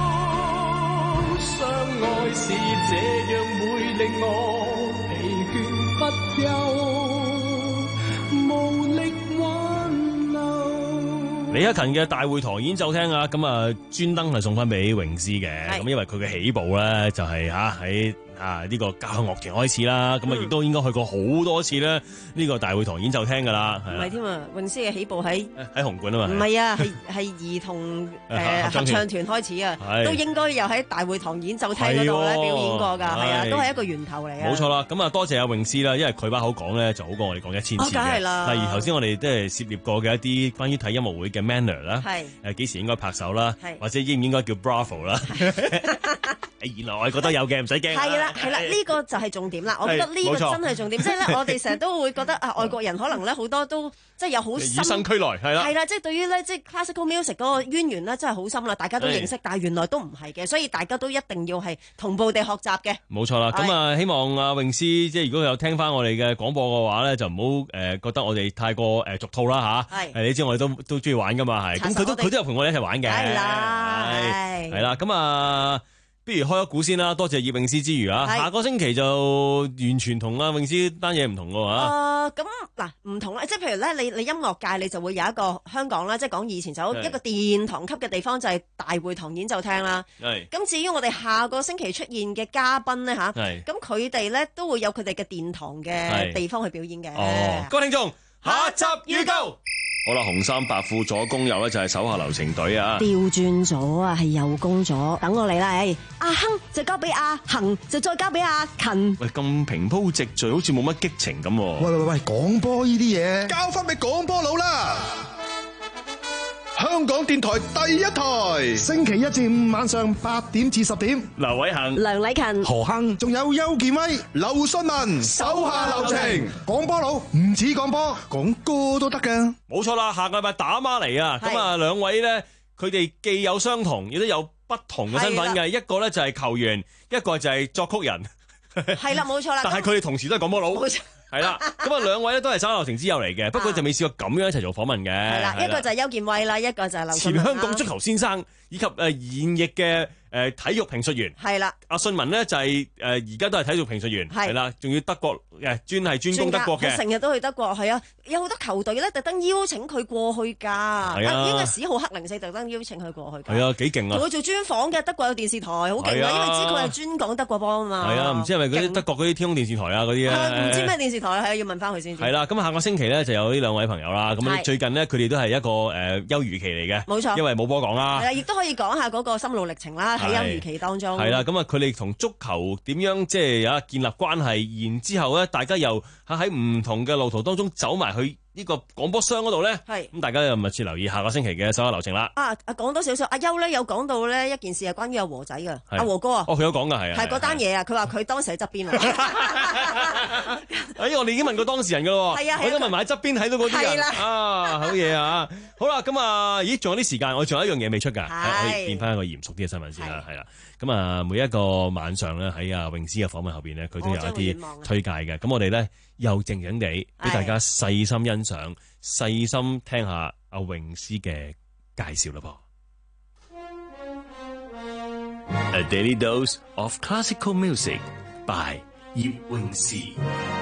相愛是這樣會令我疲倦不休，無力挽留。 李克勤嘅大會堂演奏廳啊，咁啊專登係送翻俾詠詩嘅，咁因為佢嘅起步咧就係嚇喺啊呢個交響樂團開始啦，咁啊亦都應該去過好多次咧呢個大會堂演奏廳噶啦， 唔係添啊，詠詩嘅起步喺喺紅館啊嘛， 唔係啊，係係兒童誒合唱團開始啊，都應該有喺大會堂演奏廳嗰度咧表演過㗎，係啊，都係一個源頭嚟嘅。 冇錯啦，咁啊多謝阿詠詩啦，因為佢把口講咧就好過我哋講一千次嘅。 梗係啦。 例如頭先我哋都係涉獵過嘅一啲關於睇音樂會嘅 manner 啦， 係誒幾時應該拍手啦， 係或者應唔應該叫 Bravo 啦。原來我覺得有嘅，唔使驚。 係啦，係啦，呢個就係重點啦。我覺得呢個真係重點，即係咧，我哋成日都會覺得啊，外國人可能咧好多都即係有好深， 與生俱來係啦， 係啦，即係對於咧即係 classical music 嗰個淵源咧真係好深啦，大家都認識，但係原來都唔係嘅，所以大家都一定要係同步地學習嘅。 冇錯啦，咁啊，希望阿詠詩即係如果有聽翻我哋嘅廣播嘅話咧，就唔好誒覺得我哋太過誒俗套啦嚇。係，你知我哋都都中意玩噶嘛，係，咁佢都佢都有陪我哋一齊玩嘅。係啦，係係啦，咁啊。不如開咗估先啦，多謝葉詠詩之餘啊，下個星期就完全同阿詠詩單嘢唔同嘅話。 誒咁嗱唔同啦，即係譬如咧，你你音樂界你就會有一個香港啦，即係講以前就一個殿堂級嘅地方就係大會堂演奏廳啦。係。咁至於我哋下個星期出現嘅嘉賓咧嚇，咁佢哋咧都會有佢哋嘅殿堂嘅地方去表演嘅。 哦，各位聽眾，下集預告。好啦，紅衫白褲左攻右咧就係手下留情隊啊！ 調轉咗啊，係右攻咗，等我嚟啦！誒，阿亨就交俾阿恒，就再交俾阿勤。 喂，咁平鋪直敘，好似冇乜激情咁。 喂喂喂，廣播呢啲嘢交翻俾廣播佬啦！香港電台第一台，星期一至五晚上八點至十點， 劉偉恒、 梁禮勤、 何亨，仲有邱健威、劉信文，手下留情。廣播佬唔止廣播，講歌都得噶。 冇錯啦，下個禮拜打孖嚟啊！咁啊，兩位咧，佢哋既有相同，亦都有不同嘅身份嘅。一個咧就係球員，一個就係作曲人。 係啦，冇錯啦。 但係佢哋同時都係廣播佬。 係啦，咁啊兩位咧都係手下留情之友嚟嘅，不過就未試過咁樣一齊做訪問嘅。 係啦，一個就係邱建威啦，一個就係劉信文啦。 前香港足球先生以及誒現役嘅誒體育評述員。 係啦， 阿信文呢就係誒而家都係體育評述員，係啦，仲要德國誒專係專攻德國嘅。 成日都去德國，係啊，有好多球隊咧特登邀請佢過去㗎。係啊，應該史浩克零四特登邀請佢過去㗎。 係啊，幾勁啊！ 同佢做專訪嘅，德國有電視台好勁啊，因為知佢係專講德國波啊嘛。 係啊，唔知係咪嗰啲德國嗰啲天空電視台啊嗰啲啊？ 唔知咩電視台係要問翻佢先知。 係啦，咁下個星期咧就有呢兩位朋友啦。咁最近呢，佢哋都係一個誒休漁期嚟嘅，冇錯，因為冇波講啦。 係啊，亦都可以講下嗰個心路歷程啦，喺休漁期當中。 係啦，咁啊，佢哋同足球點樣即係啊建立關係，然之後咧，大家又喺唔同嘅路途當中走埋去呢個廣播箱嗰度咧，係咁，大家又密切留意下個星期嘅手下留情啦。啊，講多少少，阿邱咧有講到咧一件事係關於阿和仔嘅，阿和哥啊，哦，佢有講噶，係啊，係嗰單嘢啊，佢話佢當時喺側邊啊。哎，我哋已經問過當事人噶咯，係啊，我而家問埋喺側邊睇到嗰啲人啊，好嘢啊！好啦，咁啊，咦，仲有啲時間，我仲有一樣嘢未出噶，可以變翻一個嚴肅啲嘅新聞先啦，係啦。咁啊，每一個晚上咧喺阿泳詩嘅訪問後邊咧，佢都有一啲推介嘅。咁我哋咧又靜靜地俾大家細心欣賞、細心聽下阿泳詩嘅介紹啦噃。 A daily dose of classical music by 葉泳詩。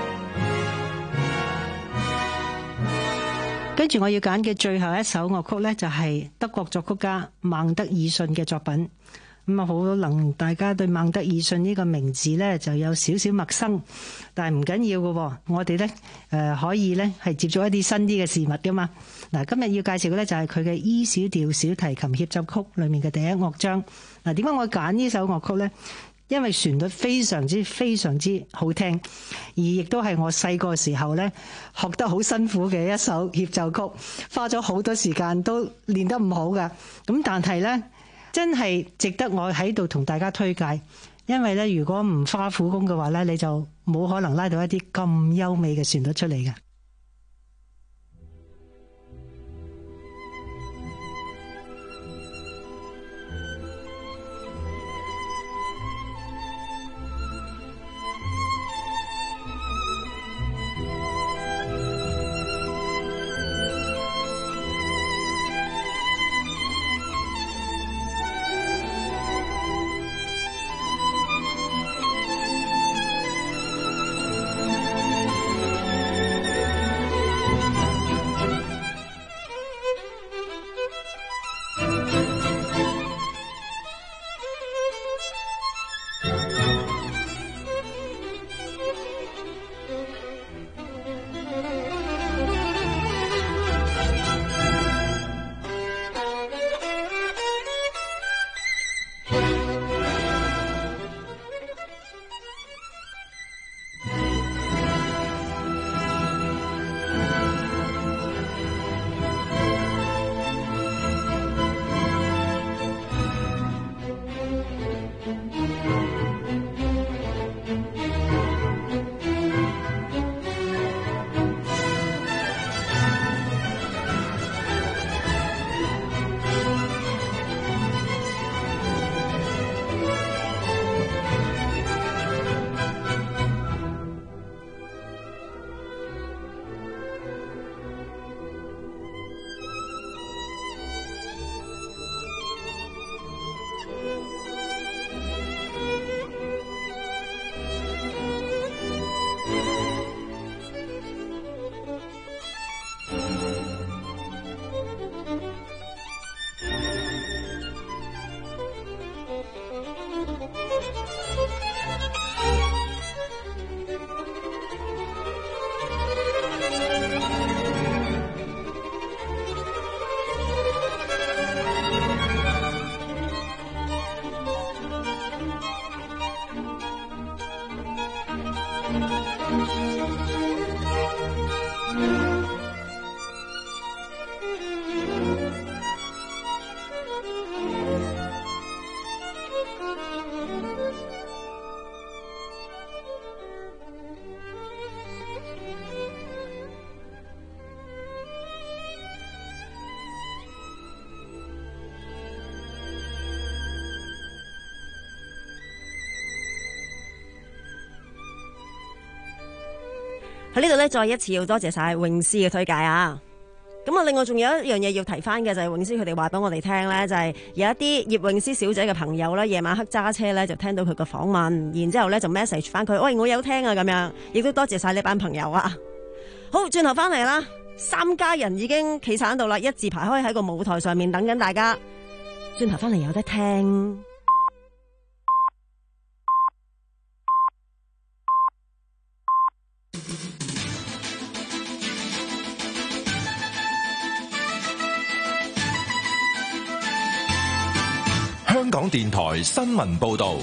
跟住我要揀嘅最後一首樂曲咧，就係德國作曲家孟德爾遜嘅作品。咁啊，可能大家對孟德爾遜呢個名字咧就有少少陌生，但係唔緊要嘅。我哋咧誒可以咧係接觸一啲新啲嘅事物噶嘛。嗱，今日要介紹嘅咧就係佢嘅 E 小調小提琴協奏曲裏面嘅第一樂章。嗱，點解我揀呢首樂曲咧？因為旋律非常之非常之好聽，而亦都係我細個時候咧學得好辛苦嘅一首協奏曲，花咗好多時間都練得唔好噶。咁但係咧，真係值得我喺度同大家推介，因為咧如果唔花苦功嘅話咧，你就冇可能拉到一啲咁優美嘅旋律出嚟嘅。 喺呢度呢，再一次要多謝晒泳師嘅推介啊！咁啊，另外仲有一樣嘢要提翻嘅就係泳師佢哋話俾我哋聽呢，就係有一啲葉泳師小姐嘅朋友呢，夜晚黑揸車呢，就聽到佢個訪問，然之後呢就 message 翻佢，喂，我有聽啊咁樣，亦都多謝晒呢班朋友啊！好，轉頭翻嚟啦，三家人已經企晒喺度啦，一字排開喺個舞台上面等緊大家。轉頭翻嚟有得聽。 香港電台新聞報道，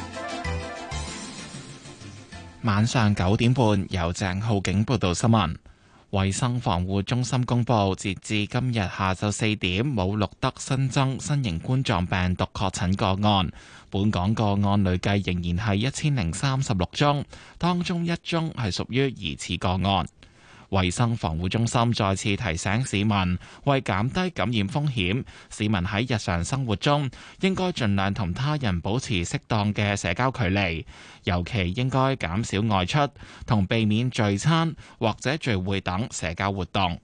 晚上九點半由鄭浩景報道新聞。衛生防護中心公布，截至今日下晝四點，冇錄得新增新型冠狀病毒確診個案。本港個案累計仍然係一千零三十六宗，當中一宗係屬於疑似個案。衛生防護中心再次提醒市民，為減低感染風險，市民喺日常生活中應該盡量同他人保持適當嘅社交距離，尤其應該減少外出，同避免聚餐或者聚會等社交活動。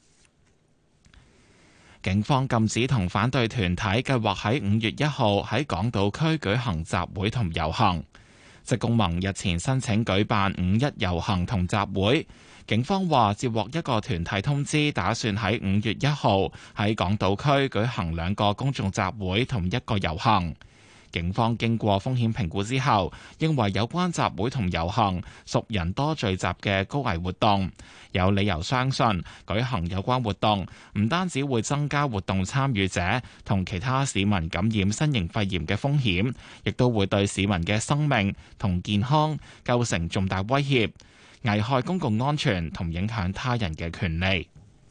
警方禁止同反對團體計劃喺五月一號喺港島區舉行集會同遊行。職工盟日前申請舉辦五一遊行同集會。警方話接獲一個團體通知，打算喺五月一號喺港島區舉行兩個公眾集會同一個遊行。警方經過風險評估之後，認為有關集會同遊行屬人多聚集嘅高危活動，有理由相信舉行有關活動唔單止會增加活動參與者同其他市民感染新型肺炎嘅風險，亦都會對市民嘅生命同健康構成重大威脅，危害公共安全同影響他人嘅權利。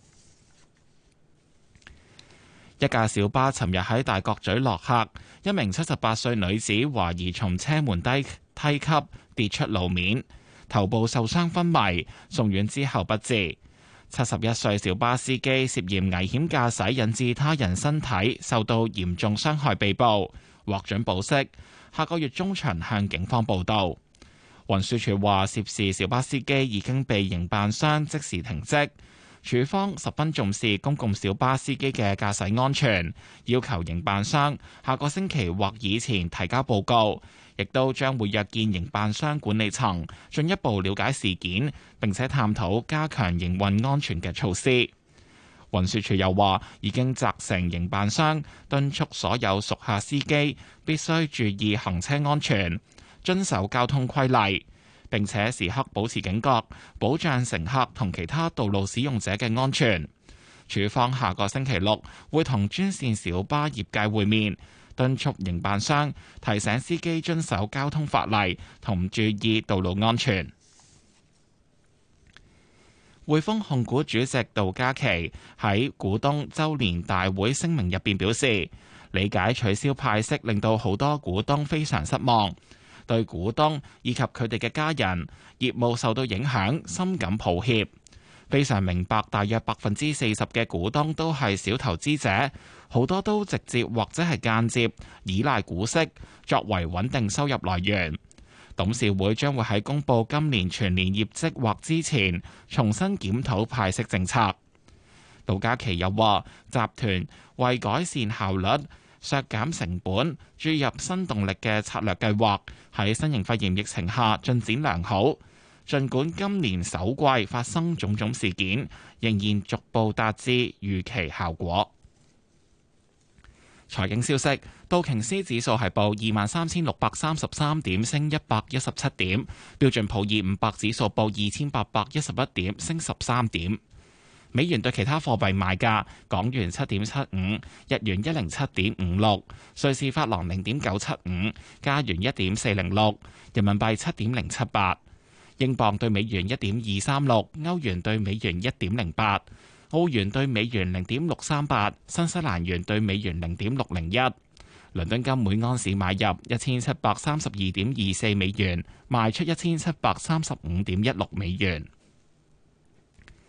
一架小巴尋日喺大角咀落客，一名七十八歲女子懷疑從車門低梯級跌出路面，頭部受傷昏迷，送院之後不治。七十一歲小巴司機涉嫌危險駕駛引致他人身體受到嚴重傷害被捕，獲准保釋，下個月中旬向警方報到。運輸署話，涉事小巴司機已經被營辦商即時停職。署方十分重視公共小巴司機嘅駕駛安全，要求營辦商下個星期或以前提交報告，亦都將會約見營辦商管理層，進一步了解事件，並且探討加強營運安全嘅措施。運輸署又話，已經責成營辦商敦促所有屬下司機必須注意行車安全，遵守交通規例，並且時刻保持警覺，保障乘客同其他道路使用者嘅安全。署方下個星期六會同專線小巴業界會面，敦促營辦商提醒司機遵守交通法例同注意道路安全。匯豐控股主席杜嘉祺喺股東周年大會聲明入邊表示，理解取消派息令到好多股東非常失望，對股東以及佢哋嘅家人業務受到影響，深感抱歉。非常明白，大約百分之四十嘅股東都係小投資者，好多都直接或者係間接依賴股息作為穩定收入來源。董事會將會喺公佈今年全年業績或之前，重新檢討派息政策。杜嘉祺又話，集團為改善效率、削減成本、注入新動力嘅策略計劃喺新型肺炎疫情下進展良好。儘管今年首季發生種種事件，仍然逐步達至預期效果。財經消息，道瓊斯指數係報二萬三千六百三十三點，升一百一十七點；標準普爾五百指數報二千八百一十一點，升十三點。美元對其他貨幣賣價：港元七點七五，日元一零七點五六，瑞士法郎零點九七五，加元一點四零六，人民幣七點零七八，英鎊對美元一點二三六，歐元對美元一點零八。澳元對美元零點六三八，新西蘭元對美元零點六零一。倫敦金每安士買入一千七百三十二點二四美元，賣出一千七百三十五點一六美元。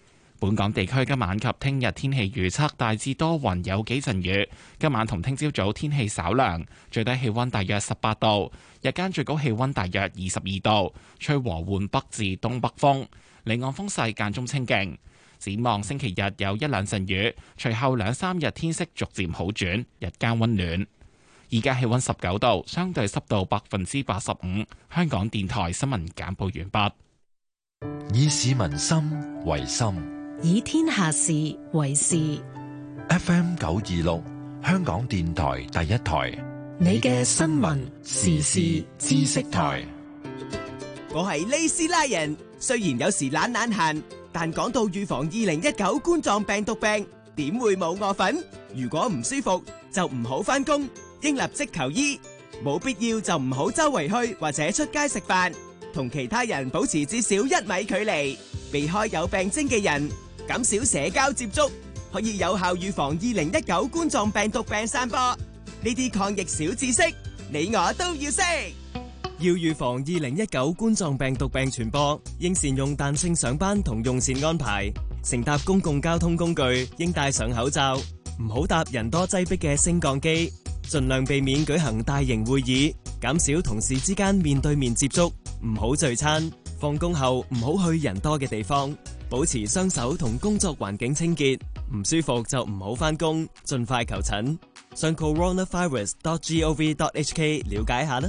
本港地區今晚及聽日天氣預測大致多雲，有幾陣雨。今晚同聽朝早天氣稍涼，最低氣溫大約十八度，日間最高氣溫大約二十二度，吹和緩北至東北風，離岸風勢間中清勁。展望星期日有一兩陣雨，隨後兩三日天色逐漸好轉，日間溫暖。而家氣溫十九度，相對濕度百分之八十五。香港電台新聞簡報完畢。 以市民心為心， 以天下事為事。 F M 九二六，香港電台第一台， 你嘅新聞時事知識台。 我係利斯拉人，雖然有時懶懶閒，但講到預防二零一九冠狀病毒病，點會冇我份？如果唔舒服，就唔好返工，應立即求醫。冇必要就唔好周圍去或者出街食飯，同其他人保持至少一米距離，避開有病徵嘅人，減少社交接觸，可以有效預防二零一九冠狀病毒病散播。呢啲抗疫小知識，你我都要識。 要預防二零一九冠狀病毒病傳播，應善用彈性上班同用膳安排。乘搭公共交通工具應戴上口罩，唔好搭人多擠迫嘅升降機。盡量避免舉行大型會議，減少同事之間面對面接觸，唔好聚餐。放工後唔好去人多嘅地方，保持雙手同工作環境清潔。唔舒服就唔好返工，盡快求診。上 coronavirus dot gov dot hk 了解下啦。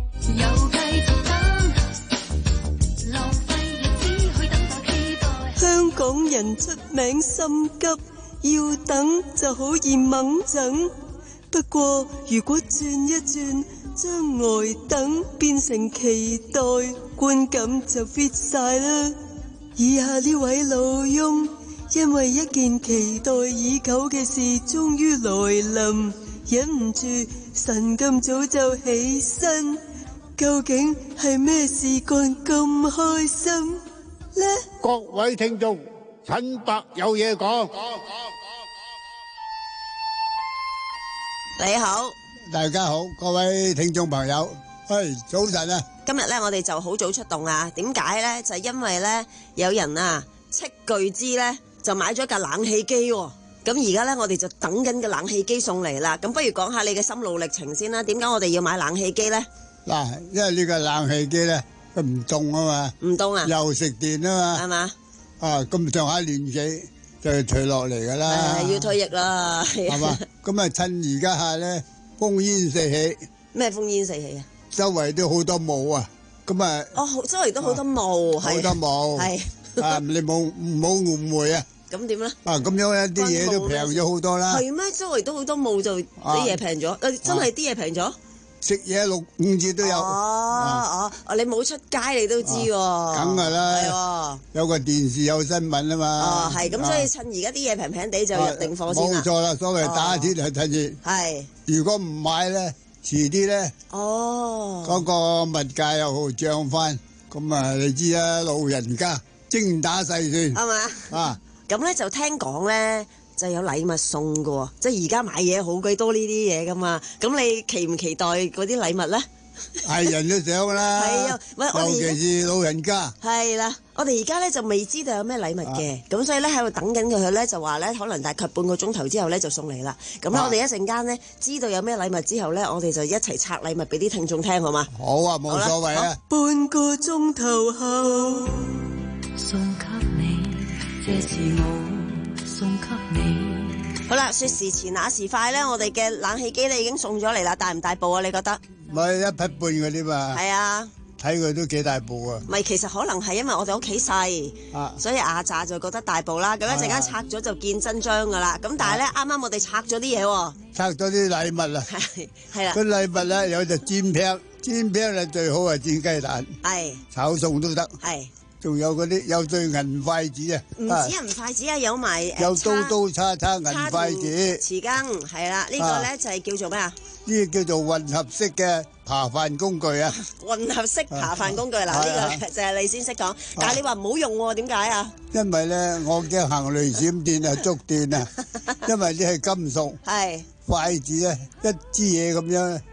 香港人出名心急，要等就好易猛整。不過如果轉一轉，將呆等變成期待，觀感就 fit 晒啦。以下呢位老翁，因為一件期待已久嘅事終於來臨，忍唔住神咁早就起身。究竟係咩事幹咁開心呢？ 各位聽眾，陳伯有嘢講。 你好， 大家好，各位聽眾朋友，係早晨啊！ 今日咧，我哋就好早出動啊！點解咧？就係因為咧，有人啊，斥巨資咧就買咗架冷氣機喎。咁而家咧，我哋就等緊個冷氣機送嚟啦。咁不如講下你嘅心路歷程先啦。點解我哋要買冷氣機咧？嗱， 因為呢個冷氣機咧，佢唔凍啊嘛， 唔凍啊， 又食電啊嘛， 係嘛？ 啊，咁上下年紀就退落嚟噶啦， 係要退役啦， 係嘛？咁啊，趁而家下咧，烽煙四起。咩烽煙四起啊？ 周圍都好多霧啊！咁啊， 哦，周圍都好多霧， 好多霧，係啊，你冇唔好誤會啊！ 咁點咧？ 啊，咁樣咧，啲嘢都平咗好多啦。 係咩？周圍都好多霧就啲嘢平咗，誒，真係啲嘢平咗。 食嘢六五折都有。 哦哦，你冇出街你都知喎。 梗係啦， 係有個電視有新聞啊嘛。 哦，係咁，所以趁而家啲嘢平平地就入定貨先啦。 冇錯啦，所謂打鐵係趁熱。 係。如果唔買咧，遲啲咧， 哦， 嗰個物價又好漲翻。咁啊，你知啊，老人家精打細算。 係嘛？啊，咁咧就聽講咧。就有禮物送㗎喎，即係而家買嘢好鬼多呢啲嘢㗎嘛，咁你期唔期待嗰啲禮物咧？ 係人都想啦， 係啊，喂，我哋尤其是老人家。 係啦，我哋而家咧就未知道有咩禮物嘅，咁、啊、所以咧喺度等緊佢咧，就話咧可能大概半個鐘頭之後咧就送嚟啦。咁咧、啊、我哋一陣間咧知道有咩禮物之後咧，我哋就一齊拆禮物俾啲聽眾聽，好嘛？ 好啊，冇所謂啊。 半個鐘頭後送給你，這是我。送給你。 好啦，說時遲那時快咧，我哋嘅冷氣機咧已經送咗嚟啦，大唔大部啊？你覺得？ 咪一匹半嗰啲嘛。係啊， 睇佢都幾大部啊。 咪其實可能係因為我哋屋企細，啊、所以阿炸就覺得大部啦。咁一陣間拆咗就見真章噶啦。咁但係咧，啱啱我哋拆咗啲嘢， 拆咗啲禮物啦。 係係啦。 個禮物咧有隻煎餅，煎餅咧最好係煎雞蛋，係炒餸都得，係。仲有嗰啲有對銀筷子啊！ 唔止銀筷子啊，有埋有刀刀叉叉銀筷子、匙羹，係啦。呢個咧就係叫做咩啊？ 呢個叫做混合式嘅扒飯工具啊！ 混合式扒飯工具嗱，呢個就係你先識講，但係你話唔好用喎，點解啊？ 因為咧，我驚行雷閃電啊，觸斷啊！因為呢係金屬，係筷子咧一支嘢咁樣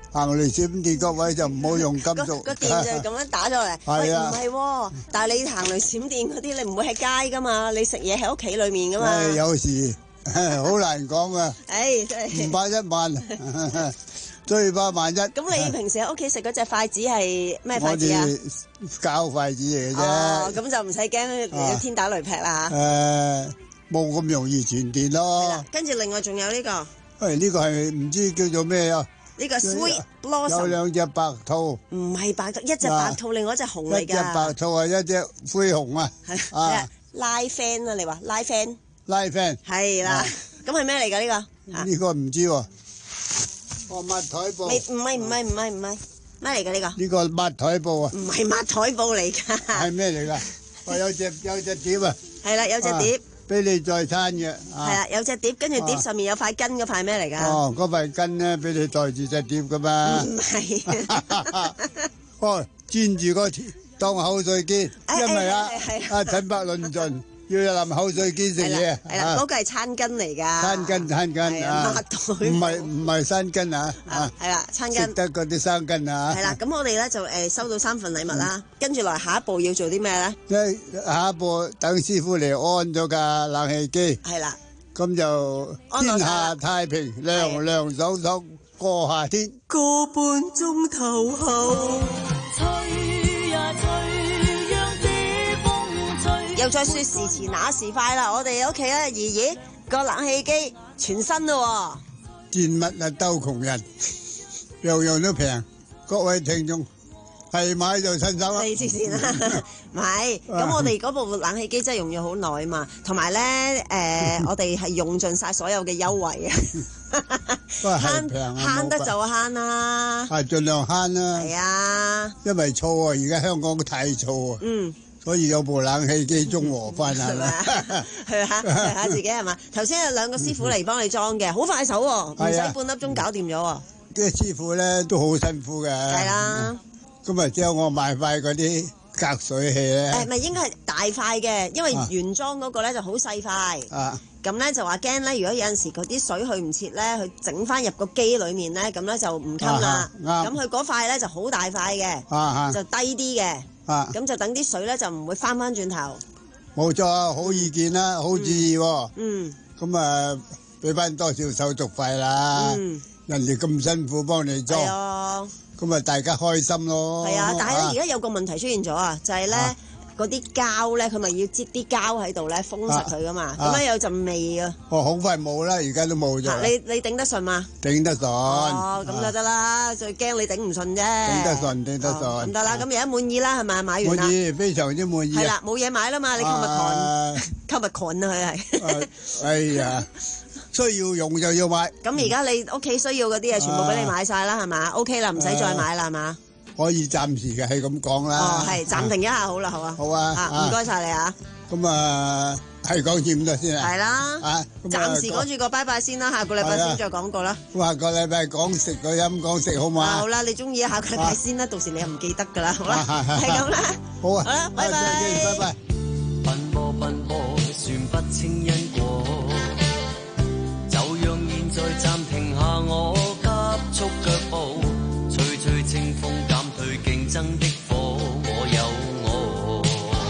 行雷閃電嗰位就唔好用金屬。 個個電就咁樣打咗嚟。 係啊， 唔係喎，但係你行雷閃電嗰啲，你唔會喺街噶嘛，你食嘢喺屋企裡面噶嘛。 誒，有時好難講啊。 誒，真係唔怕一萬，最怕萬一。 咁你平時喺屋企食嗰隻筷子係咩筷子啊？ 膠筷子嚟嘅啫。 哦，咁就唔使驚天打雷劈啦嚇。 誒，冇咁容易傳電咯。 係啦，跟住另外仲有呢個。 誒，呢個係唔知叫做咩啊？ 呢個 Sweet Blossom 有兩隻白兔， 唔係白兔，一隻白兔，另外一隻紅嚟㗎。 一隻白兔啊，一隻灰熊啊。 係啊，拉 fan 啊，你話拉 fan？ 拉 fan 係啦，咁係咩嚟㗎呢個？ 呢個唔知喎。哦，抹台布。 唔係唔係唔係唔係唔係咩嚟㗎呢個？ 呢個抹台布啊。 唔係抹台布嚟㗎。 係咩嚟㗎？哦，有隻有隻碟啊。 係啦，有隻碟。 俾你再餐嘅。 係啦，有隻碟，跟住碟上面有塊巾，嗰塊咩嚟㗎？ 哦，嗰塊巾咧，俾你袋住隻碟㗎嘛。 唔係。 哦，煎住個當口水肩，因為啊啊陳伯論盡要有淋口水肩食嘢。 係啦，嗰個係餐巾嚟㗎。 餐巾餐巾啊，唔係唔係生巾啊。 啊，係啦，餐巾。 食得嗰啲生巾啊。 係啦，咁我哋咧就誒收到三份禮物啦，跟住來下一步要做啲咩咧？ 即係下一步等師傅嚟安咗架冷氣機。 係啦。 咁就天下太平，涼涼爽爽過夏天。 個半鐘頭後，吹呀吹，讓啲風吹。 又再說時遲那時快啦！我哋屋企咧，姨姨個冷氣機全新咯。 賤物啊，鬥窮人，樣樣都平。各位聽眾係買就趁手啦。 你黐線啦，唔係。咁我哋嗰部冷氣機真係用咗好耐啊嘛，同埋咧誒，我哋係用盡晒所有嘅優惠啊。慳慳得就慳啦， 係盡量慳啦。 係啊， 因為燥啊，而家香港太燥啊， 嗯， 所以有部冷氣機中和翻下啦。 去下去下自己係嘛？頭先有兩個師傅嚟幫你裝嘅，好快手喎，唔使半粒鐘搞掂咗喎。 啲師傅咧都好辛苦嘅。 係啦。 咁啊，將我買塊嗰啲隔水器咧。 誒，咪應該係大塊嘅，因為原裝嗰個咧就好細塊。 啊。 咁咧就話驚咧，如果有陣時嗰啲水去唔切咧，佢整翻入個機裡面咧，咁咧就唔襟啦。咁佢嗰塊咧就好大塊嘅，就低啲嘅。咁就等啲水咧就唔會翻翻轉頭。 冇錯啊，好意見啦，好主意喎。 嗯。 咁啊，俾翻多少手續費啦？嗯。人哋咁辛苦幫你裝。係啊。咁啊，大家開心咯。 係啊，但係咧，而家有個問題出現咗啊，就係咧。嗰啲膠咧，佢咪要擠啲膠喺度咧，封實佢噶嘛，咁樣有陣味啊！ 哦，好快冇啦，而家都冇咗。 你你頂得順嘛？ 頂得順。 哦，咁就得啦，最驚你頂唔順啫。 頂得順，頂得順。 咁得啦，咁而家滿意啦，係咪？買完啦。 滿意，非常之滿意。 係啦，冇嘢買啦嘛，你購物狂，購物狂啊佢係。 哎呀，需要用就要買。 咁而家你屋企需要嗰啲嘢，全部俾你買晒啦，係嘛？OK 啦，唔使再買啦，係嘛？ 可以暫時嘅係咁講啦。 哦，係暫停一下好啦，好啊。 好啊。 啊，唔該晒你啊。 咁啊，係講住咁多先啊。 係啦。 啊， 暫時講住個拜拜先啦，下個禮拜先再講過啦。 下個禮拜講食個音講食好嘛？ 好啦，你中意下個禮拜先啦，到時你又唔記得噶啦，好啦，係咁啦。 好啊。 好啦，拜拜。 拜拜。 奔波奔波，算不清因果，就讓現在暫停下我急速腳步，吹吹清風減退競爭的火，我有我。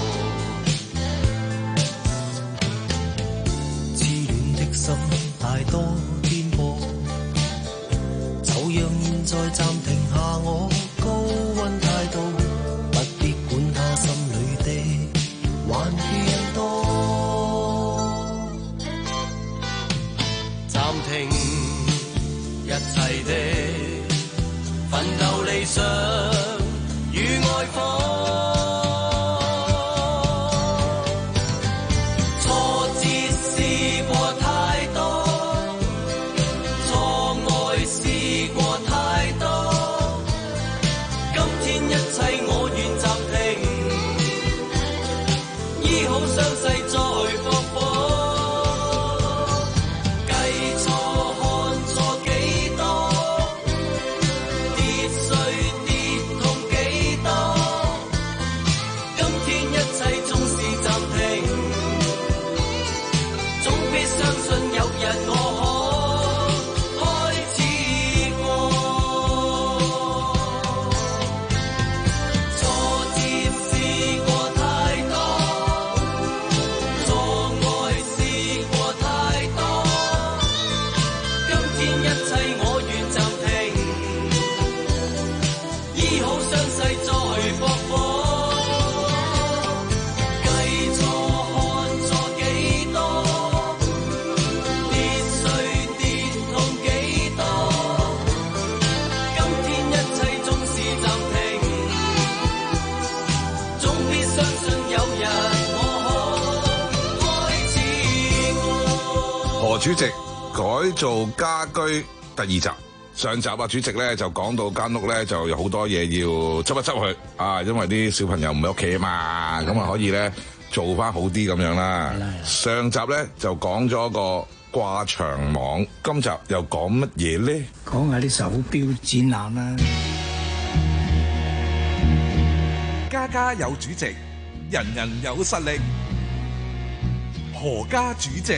痴戀的心太多顛簸，就讓現在暫停下我高溫態度，不必管他心裏的還欠多。 主席改造家居第二集。上集啊，主席咧就講到間屋咧就有好多嘢要執一執佢啊，因為啲小朋友唔喺屋企啊嘛，咁啊可以咧做翻好啲咁樣啦。上集咧就講咗個掛牆網，今集又講乜嘢咧？ 講下啲手錶展覽啦。 家家有主席，人人有實力。何家主席。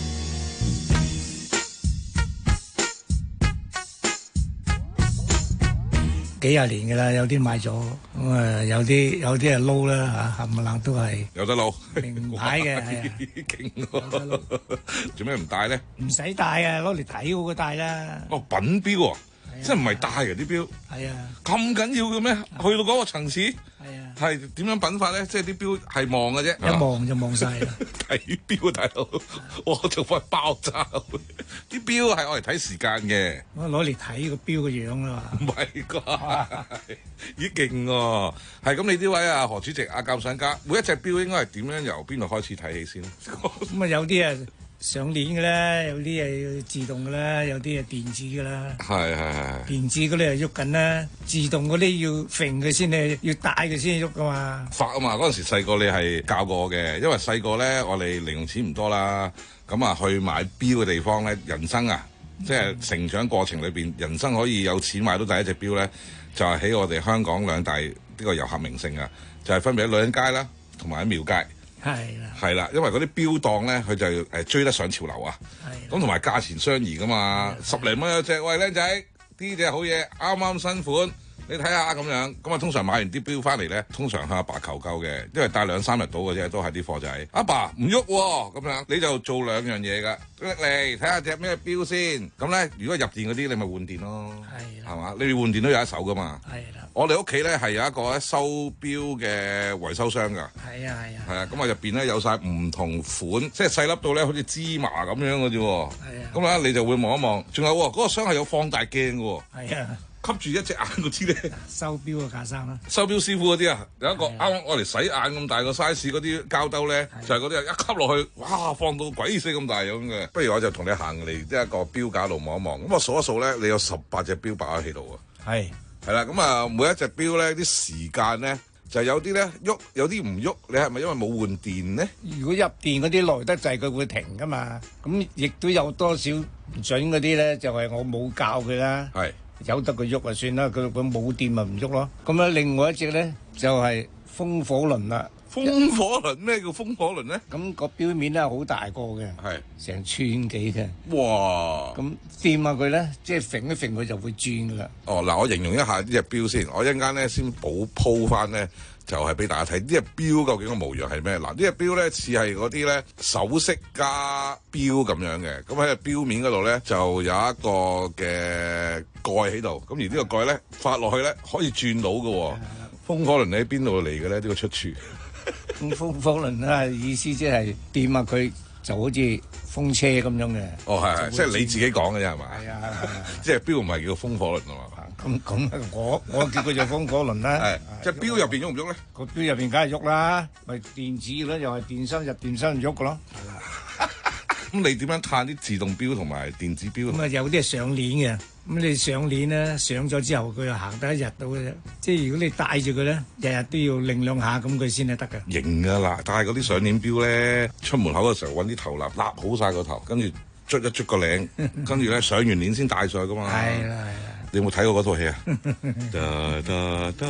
幾廿年㗎啦，有啲買咗，咁啊有啲有啲係撈啦嚇，冚唪唥都係有得撈， 名牌嘅，係啊， 勁喎！做咩唔戴咧？ 唔使戴啊，攞嚟睇好過戴啦。 哦，品錶啊，即係唔係戴嘅啲錶？ 係啊， 咁緊要嘅咩？去到嗰個層次？係啊，係點樣品法咧？即係啲錶係望嘅啫， 一望就望晒啦。 睇錶大佬，我就快爆炸！啲錶係愛嚟睇時間嘅， 我攞嚟睇個錶嘅樣啊嘛。 唔係啩？咦勁喎！係咁，你呢位啊何主席啊鑑賞家，每一隻錶應該係點樣由邊度開始睇起先？ 咁啊有啲啊上鏈嘅啦，有啲係自動嘅啦，有啲係電子嘅啦。 係係係。 電子嗰啲係喐緊啦，自動嗰啲要揈佢先咧，要帶佢先喐噶嘛。 發啊嘛！嗰陣時細個你係教過我嘅，因為細個咧我哋零用錢唔多啦，咁啊去買錶嘅地方咧，人生啊，即係成長過程裏邊，人生可以有錢買到第一隻錶咧，就係喺我哋香港兩大呢個遊客名勝啊，就係分別喺女人街啦，同埋喺廟街。 係啦， 係啦，因為嗰啲錶檔咧，佢就誒追得上潮流啊。係，咁同埋價錢相宜噶嘛，十零蚊一隻。喂，僆仔，呢隻好嘢，啱啱新款，你睇下咁樣。咁啊，通常買完啲錶翻嚟咧，通常向阿爸求救嘅，因為帶兩三日到嘅啫，都係啲貨仔。阿爸唔喐喎，咁樣你就做兩樣嘢㗎。拎嚟睇下隻咩錶先。咁咧，如果入電嗰啲，你咪換電咯。係，係嘛？你換電都有一手噶嘛。係啦。我哋屋企咧係有一個咧收錶嘅維修箱㗎。係啊係啊。係啊，咁啊入邊咧有晒唔同款，即係細粒到咧好似芝麻咁樣嘅啫。係啊。咁咧你就會望一望，仲有嗰、嗰個箱係有放大鏡㗎。係啊。吸住一隻眼嗰啲咧， 收錶嘅架生啦， 收錶師傅嗰啲啊，有一個啱啱我嚟洗眼咁大個 size 嗰啲膠兜咧，就係嗰啲一吸落去，哇，放到鬼死咁大咁嘅。不如我就同你行嚟即係一個錶架度望一望，咁我數一數咧，你有十八隻錶擺喺度喎。係係啦，咁啊每一隻錶咧啲時間咧就有啲咧喐，有啲唔喐。你係咪因為冇換電咧？ 如果入電嗰啲耐得滯，佢會停噶嘛。咁亦都有多少唔準嗰啲咧，就係我冇教佢啦。係。由得佢喐就算啦，佢佢冇電咪唔喐咯。咁咧，另外一隻咧就係風火輪啦。 風火輪咩叫風火輪咧？ 咁個錶面咧好大個嘅，係成寸幾嘅。哇！咁掂下佢咧，即係揈一揈佢就會轉噶啦。哦，嗱，我形容一下呢隻錶先，我一陣間咧先補鋪翻咧。就係俾大家睇呢隻錶究竟個模樣係咩？嗱，呢隻錶咧似係嗰啲咧首飾加錶咁樣嘅，咁喺個錶面嗰度咧就有一個嘅蓋喺度，咁而呢個蓋咧發落去咧可以轉到嘅喎。風火輪你喺邊度嚟嘅咧？呢個出處？ 風火輪啊，意思即係掂下佢就好似風車咁樣嘅。哦，係係，即係你自己講嘅啫係嘛？係啊， 即係錶唔係叫風火輪啊嘛？ 咁咁，我我叫佢做風火輪啦。 係，即係錶入邊喐唔喐咧？ 個錶入邊梗係喐啦，咪電子嘅咧，又係電芯入電芯喐嘅咯。係啦。 咁你點樣嘆啲自動錶同埋電子錶？ 咁啊，有啲係上鏈嘅。咁你上鏈咧，上咗之後佢又行得一日到嘅啫。即係如果你戴住佢咧，日日都要擰兩下，咁佢先係得嘅。 型㗎啦，戴嗰啲上鏈錶咧，出門口嘅時候揾啲頭蠟蠟好晒個頭，跟住捽一捽個領，跟住咧上完鏈先戴上去㗎嘛。係啦係啦。你有冇睇過嗰套戲啊？噠噠噠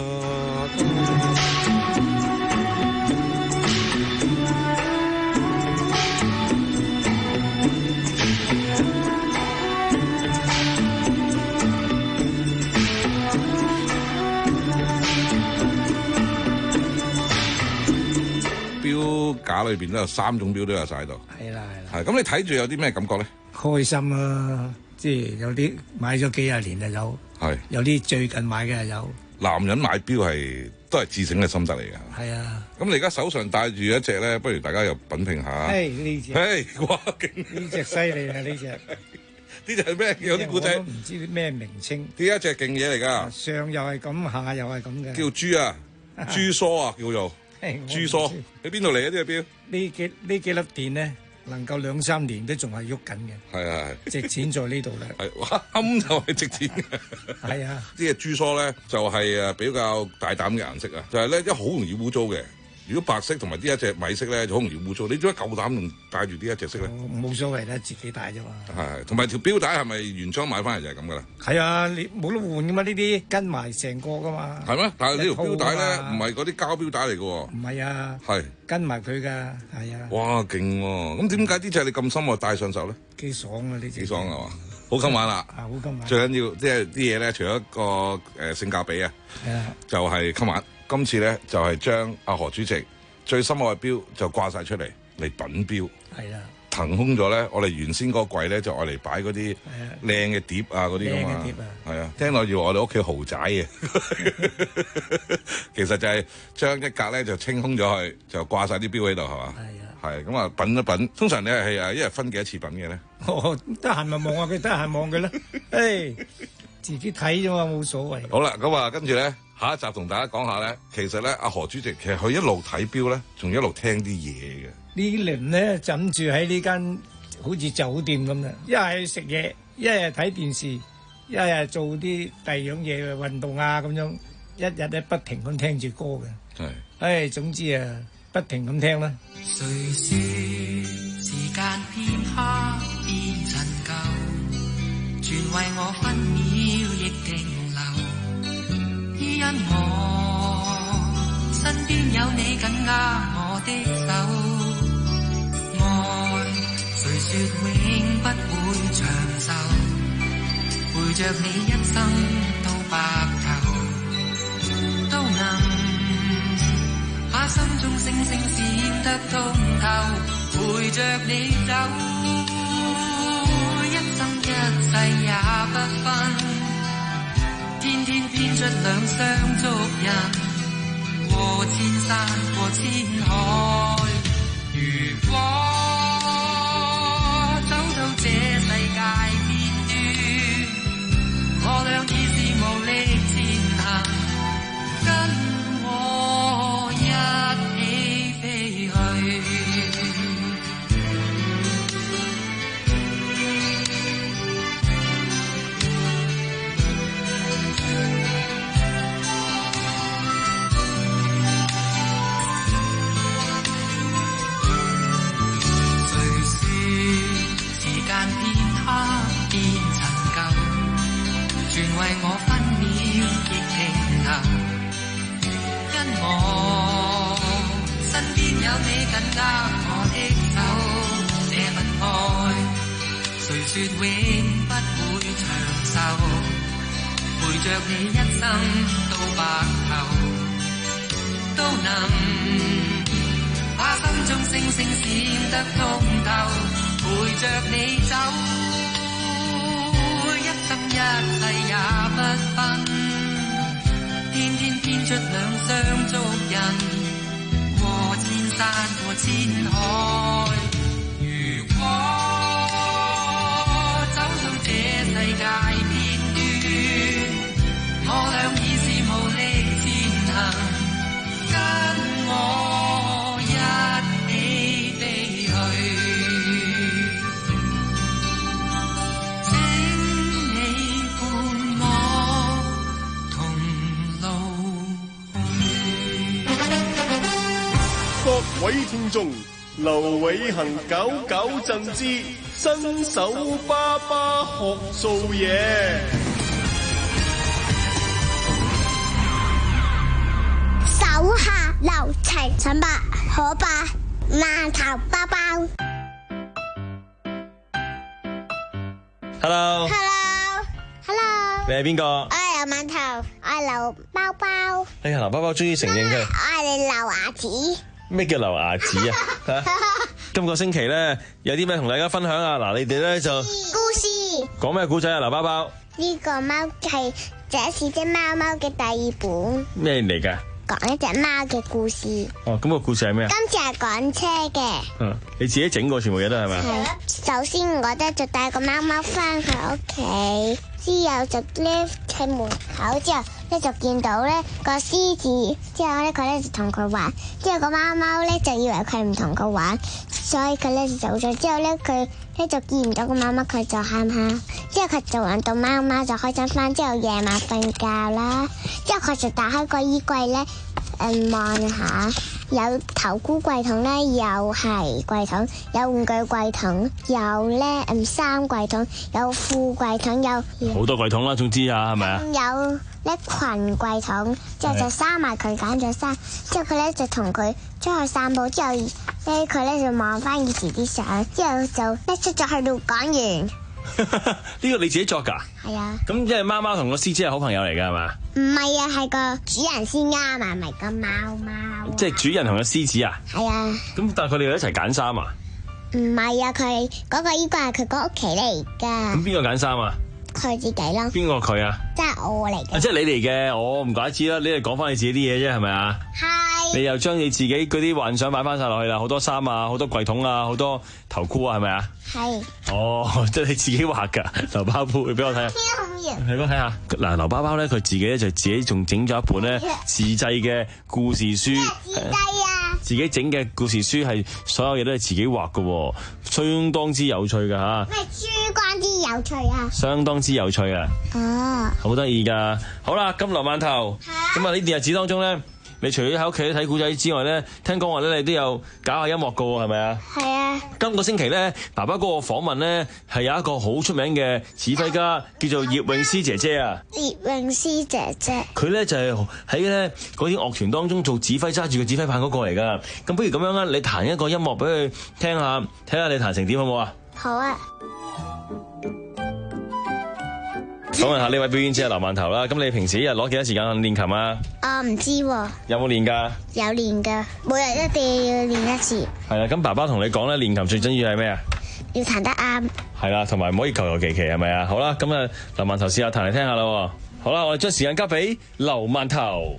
錶架裏邊都有三種錶都有晒喺度。係啦係啦。係咁，你睇住有啲咩感覺咧？ 開心啊！即係有啲買咗幾廿年就有，係有啲最近買嘅有。 男人買錶係都係自省嘅心得嚟㗎。係啊。咁你而家手上戴住一隻咧，不如大家又品評下。 誒呢隻。 誒哇勁！ 呢隻犀利啊！呢隻。 呢隻係咩？有啲古仔。 唔知啲咩名稱。 呢一隻勁嘢嚟㗎。 上又係咁，下又係咁嘅。 叫珠啊，珠梳啊，叫做。珠梳。喺邊度嚟啊？呢隻錶？ 呢幾呢幾粒電咧？ 能夠兩三年都仲係喐緊嘅。 係啊係， 值錢在呢度啦。 係哇，啱就係值錢嘅。 係啊， 啲嘅珠梳咧就係誒比較大膽嘅顏色啊，就係咧一好容易污糟嘅。如果白色同埋呢一隻米色咧就好容易污糟，你點解夠膽用戴住呢一隻色咧？ 冇所謂啦，自己戴啫嘛。 係，同埋條錶帶係咪原裝買翻嚟就係咁噶啦？ 係啊，你冇得換噶嘛？呢啲跟埋成個噶嘛。 係咩？但係呢條錶帶咧唔係嗰啲膠錶帶嚟嘅喎。 唔係啊。 係。 跟埋佢㗎，係啊。 哇，勁喎！咁點解呢隻你咁深愛戴上手咧？ 幾爽啊！呢隻。 幾爽啊嘛！好襟玩啦。 啊，好襟玩。 最緊要即係啲嘢咧，除咗一個誒、呃、性價比啊，就係襟玩。今次咧就係將阿何主席最深愛嘅錶就掛晒出嚟嚟品錶， 係啦， 騰空咗咧，我哋原先嗰個櫃咧就愛嚟擺嗰啲靚嘅碟啊嗰啲㗎嘛，係啊，聽落以為我哋屋企豪宅嘅，其實就係將一格咧就清空咗佢，就掛晒啲錶喺度係嘛，係啊，係咁啊品一品，通常你係誒一日分幾多次品嘅咧？ 哦，得閒咪望下佢，得閒望佢啦，誒，自己睇啫嘛，冇所謂。 好啦，咁啊跟住咧。下一集同大家講下咧，其實咧阿何主席其實佢一路睇錶咧，仲一路聽啲嘢嘅。 呢輪咧枕住喺呢間好似酒店咁啦，一係食嘢，一係睇電視，一係做啲第二樣嘢嘅運動啊咁樣，一日咧不停咁聽住歌嘅。係，唉，總之啊，不停咁聽啦。 誰說時間片刻變陳舊，全為我分秒亦停留。因我身邊有你緊握我的手，愛誰說永不會長壽，陪着你一生到白頭，都能把心中星星閃得通透，陪着你走，一生一世也不分。天天編出兩雙足印，過千山過千海。如果走到這世界邊端，我倆已是無力前行，跟我一起飛去。為我分秒亦停留，因我身邊有你緊握我的手，這份愛誰說永不會長壽，陪着你一生到白頭，都能把心中星星閃得通透，陪着你走。一生一世也不分，天天編出兩雙足印，過千山過千海。如果走到這世界邊端，我倆已是無力前行，跟我一起飛去。 各位聽眾，劉偉恒九九贈之新手爸爸學做嘢。 手下留情，陳伯可伯饅頭包包。 Hello。 Hello。 你係邊個？ 我係劉饅頭，我係劉包包。 哎呀，劉包包終於承認佢。 我係劉牙子。 咩叫流牙子啊？今個星期咧有啲咩同大家分享啊？嗱，你哋咧就故事講咩故仔啊？劉包包呢個貓係這是隻貓貓嘅第二本咩嚟㗎？ 講一隻貓嘅故事。 哦，咁個故事係咩啊？ 今次係趕車嘅。 嗯，你自己整過全部嘢都係咪？ 係。首先我咧就帶個貓貓翻去屋企，之後就 lift 喺門口之後咧就見到咧個獅子，之後咧佢咧就同佢玩，之後個貓貓咧就以為佢唔同佢玩，所以佢咧就走咗。之後咧佢咧就見唔到個貓貓，佢就喊喊。之後佢就揾到貓貓就開心翻，之後夜晚瞓覺啦。之後佢就打開個衣櫃咧，誒望下。有頭箍櫃桶咧，又係櫃桶；有玩具櫃桶，有咧嗯衫櫃桶，有褲櫃桶，有好多櫃桶啦，總之啊，係咪啊？ 有咧裙櫃桶，之後就閂埋佢揀咗衫，之後佢咧就同佢出去散步，之後咧佢咧就望翻以前啲相，之後就咧出咗去度講完。 呢個你自己作㗎？ 係啊。咁即係貓貓同個獅子係好朋友嚟㗎係嘛？ 唔係啊，係個主人先啱啊，唔係個貓貓。 即係主人同個獅子啊？ 係啊。 咁但係佢哋一齊揀衫啊？ 唔係啊，佢嗰個衣櫃係佢個屋企嚟㗎。 咁邊個揀衫啊？ 佢自己咯。 邊個佢啊？ 即係我嚟嘅。 啊，即係你嚟嘅，我唔怪知啦。你係講翻你自己啲嘢啫，係咪啊？係。你又將你自己嗰啲幻想擺翻晒落去啦，好多衫啊，好多櫃桶啊，好多頭箍啊，係咪啊？係。哦，即係你自己畫㗎，劉包包，你俾我睇下。係咯，睇下。嗱，劉包包咧，佢自己咧就自己仲整咗一本咧自製嘅故事書。自製啊！自己整嘅故事書係所有嘢都係自己畫㗎，相當之有趣㗎嚇。 咩書關之有趣啊？ 相當之有趣啊！哦，好得意㗎。好啦，金羅饅頭。咁啊，呢段日子當中咧，你除咗喺屋企睇古仔之外咧，聽講話咧你都有搞下音樂㗎喎，係咪啊？係啊。今個星期咧，爸爸嗰個訪問咧係有一個好出名嘅指揮家，叫做葉詠詩姐姐啊。 葉詠詩姐姐。佢咧就係喺咧嗰啲樂團當中做指揮，揸住個指揮棒嗰個嚟㗎。咁不如咁樣啦，你彈一個音樂俾佢聽下，睇下你彈成點好唔好啊？ 好啊。 訪問下呢位表演者劉饅頭啦，咁你平時一日攞幾多時間練琴啊？ 我唔知喎。 有冇練㗎？ 有練㗎，每日一定要練一次。 係啦，咁爸爸同你講咧，練琴最緊要係咩啊？ 要彈得啱。係啦，同埋唔可以求求其其，係咪啊？好啦，咁啊，劉饅頭試下彈嚟聽下啦。好啦，我哋將時間交俾劉饅頭。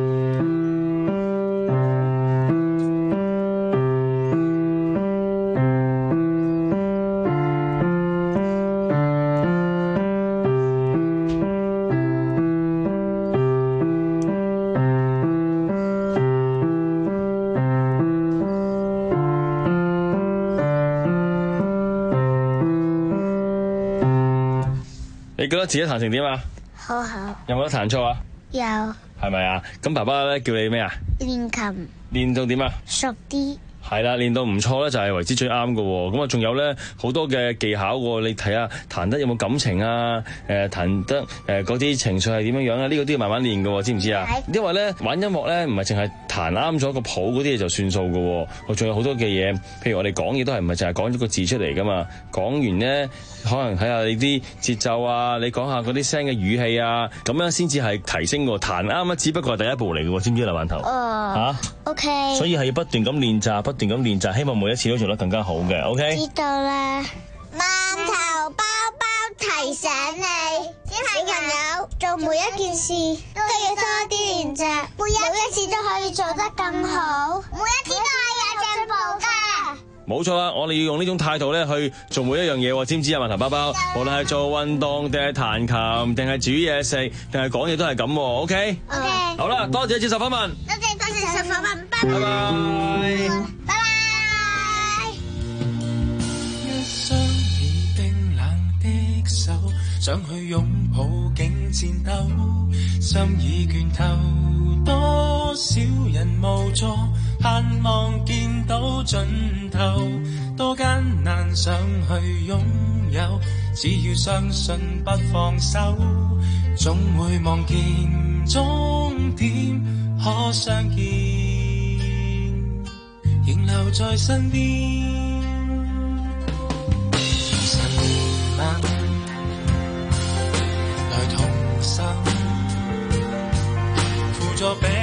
你覺得自己彈成點啊？ 好好。 有冇得彈錯啊？ 有。 係咪啊？咁爸爸咧叫你咩啊？ 練琴。練到點啊？ 熟啲。 係啦，練到唔錯咧，就係為之最啱㗎喎。咁啊，仲有咧好多嘅技巧喎。你睇下彈得有冇感情啊？誒，彈得誒嗰啲情緒係點樣樣啊？呢個都要慢慢練㗎喎，知唔知啊？因為咧玩音樂咧唔係淨係彈啱咗個譜嗰啲嘢就算數㗎喎。我仲有好多嘅嘢，譬如我哋講嘢都係唔係淨係講咗個字出嚟㗎嘛？講完咧可能睇下你啲節奏啊，你講下嗰啲聲嘅語氣啊，咁樣先至係提升喎。彈啱啊，只不過係第一步嚟㗎喎，知唔知劉饅頭？哦。嚇？OK。所以係要不斷咁練習，不斷咁練習，希望每一次都做得更加好嘅。OK。 知道啦。饅頭包包提醒你，小朋友做每一件事都要多啲練習，每一次都可以做得更好，每一次都係有進步㗎。 冇錯啦，我哋要用呢種態度咧去做每一樣嘢，知唔知啊？饅頭包包，無論係做運動定係彈琴定係煮嘢食定係講嘢都係咁。OK。OK。好啦，多謝接受訪問。 多謝多謝接受訪問。 拜拜。 拜拜。 一雙已冰冷的手，想去擁抱竟戰鬥，心已倦透，多少人無助，盼望見到盡頭，多艱難想去擁有，只要相信不放手，總會望見終點可相見，仍留在身邊。神問來同心輔助